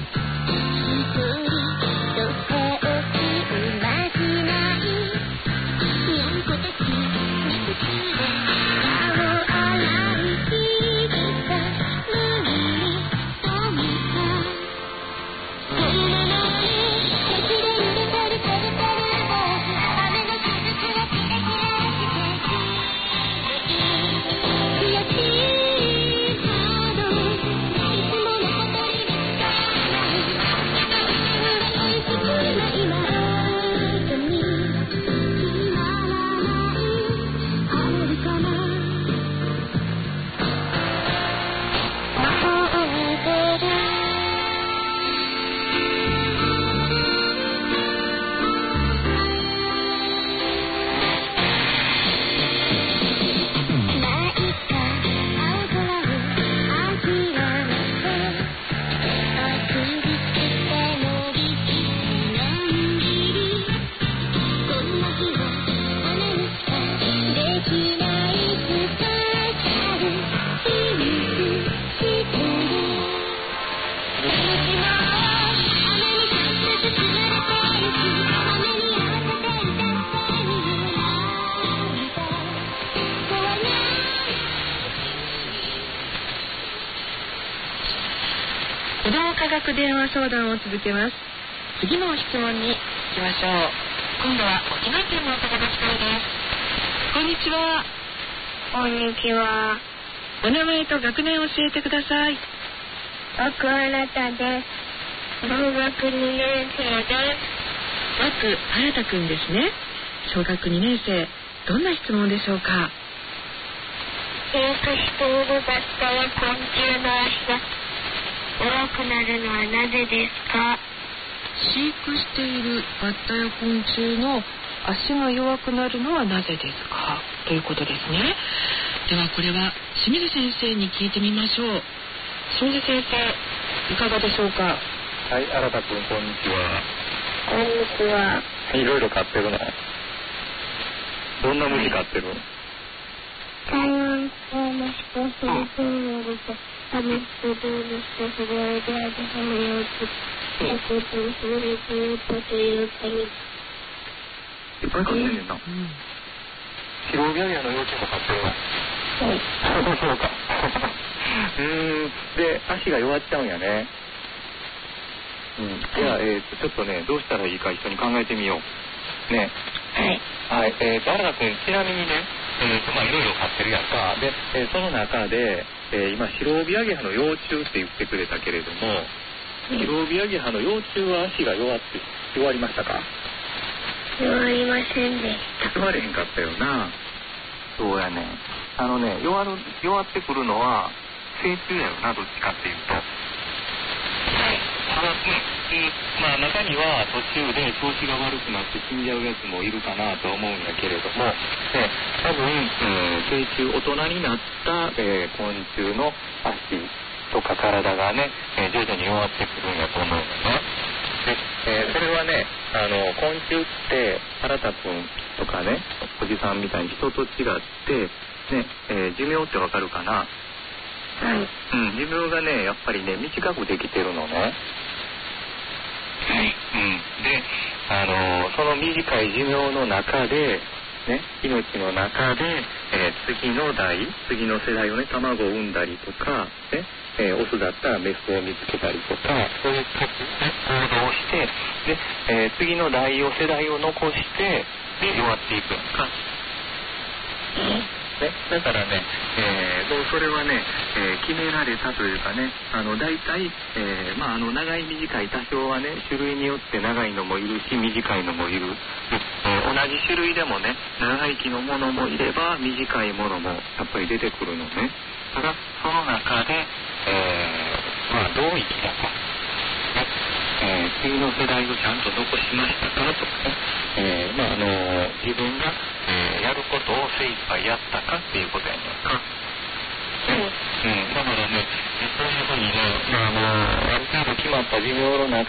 子ども科学電話相談を続けます。次の質問に行きましょう。今度は沖縄県のお友達からです。こんにちは。 こんにちは。 お名前と学年を教えてください。 奥新です。小学2年生です。 奥新くんですね。小学2年生、どんな質問でしょうか。 飼育しているバッタや昆虫の足が弱くなるのはなぜですか。 飼育しているバッタや昆虫の足が弱くなるのはなぜですかということですね。ではこれは清水先生に聞いてみましょう。清水先生、いかがでしょうか。 はい、新くんこんにちは。 こんにちは。 いろいろ飼ってるの。どんな虫飼ってる？ 台湾系の人、フィリピンの人、アメリカの人、フロリダでその幼稚、ヤクルト、フロリダというカニ。 いっぱい飼ってんねんな。白ビアリアの幼虫も飼ってるの。 はい。 そうか。で、足が弱っちゃうんやね。じゃあ、ちょっとね、どうしたらいいか一緒に考えてみよう。ね。 はい。 はい。新くん、ちなみにね、いろいろ飼ってるやんか。で、その中で、今、白帯アゲハの幼虫って言ってくれたけれども、白帯アゲハの幼虫は足が弱りましたか？ 弱りませんでした。 弱れへんかったよな。そうやね。弱ってくるのは、成虫やよな、どっちかっていうと。中には途中で調子が悪くなって死んじゃうやつもいるかなと思うんだけれども、多分、成虫、大人になった、昆虫の足とか体がね、徐々に弱ってくるんやと思うのね。で、それはね、昆虫って新田くんとかね、おじさんみたいに人と違って、ね、寿命ってわかるかな？ はい。 寿命がね、やっぱりね、短くできてるのね。 はい。 で、その短い寿命の中で、ね、命の中で、次の世代をね、卵を産んだりとか、ね、オスだったらメスを見つけたりとか、そういう行動をして、で、次の世代を残して、で、弱っていくのか。ね、だからね、それはね、決められたというかね、大体、長い短い多少はね、種類によって長いのもいるし短いのもいる、同じ種類でもね、長生きのものもいれば短いものもやっぱり出てくるのね。ただその中で、どう生きたか、次の世代をちゃんと残しましたかとかね、自分が、やることを精一杯やったかっていうことやねんか。だからね、そういうふうにね、ある程度決まった寿命の中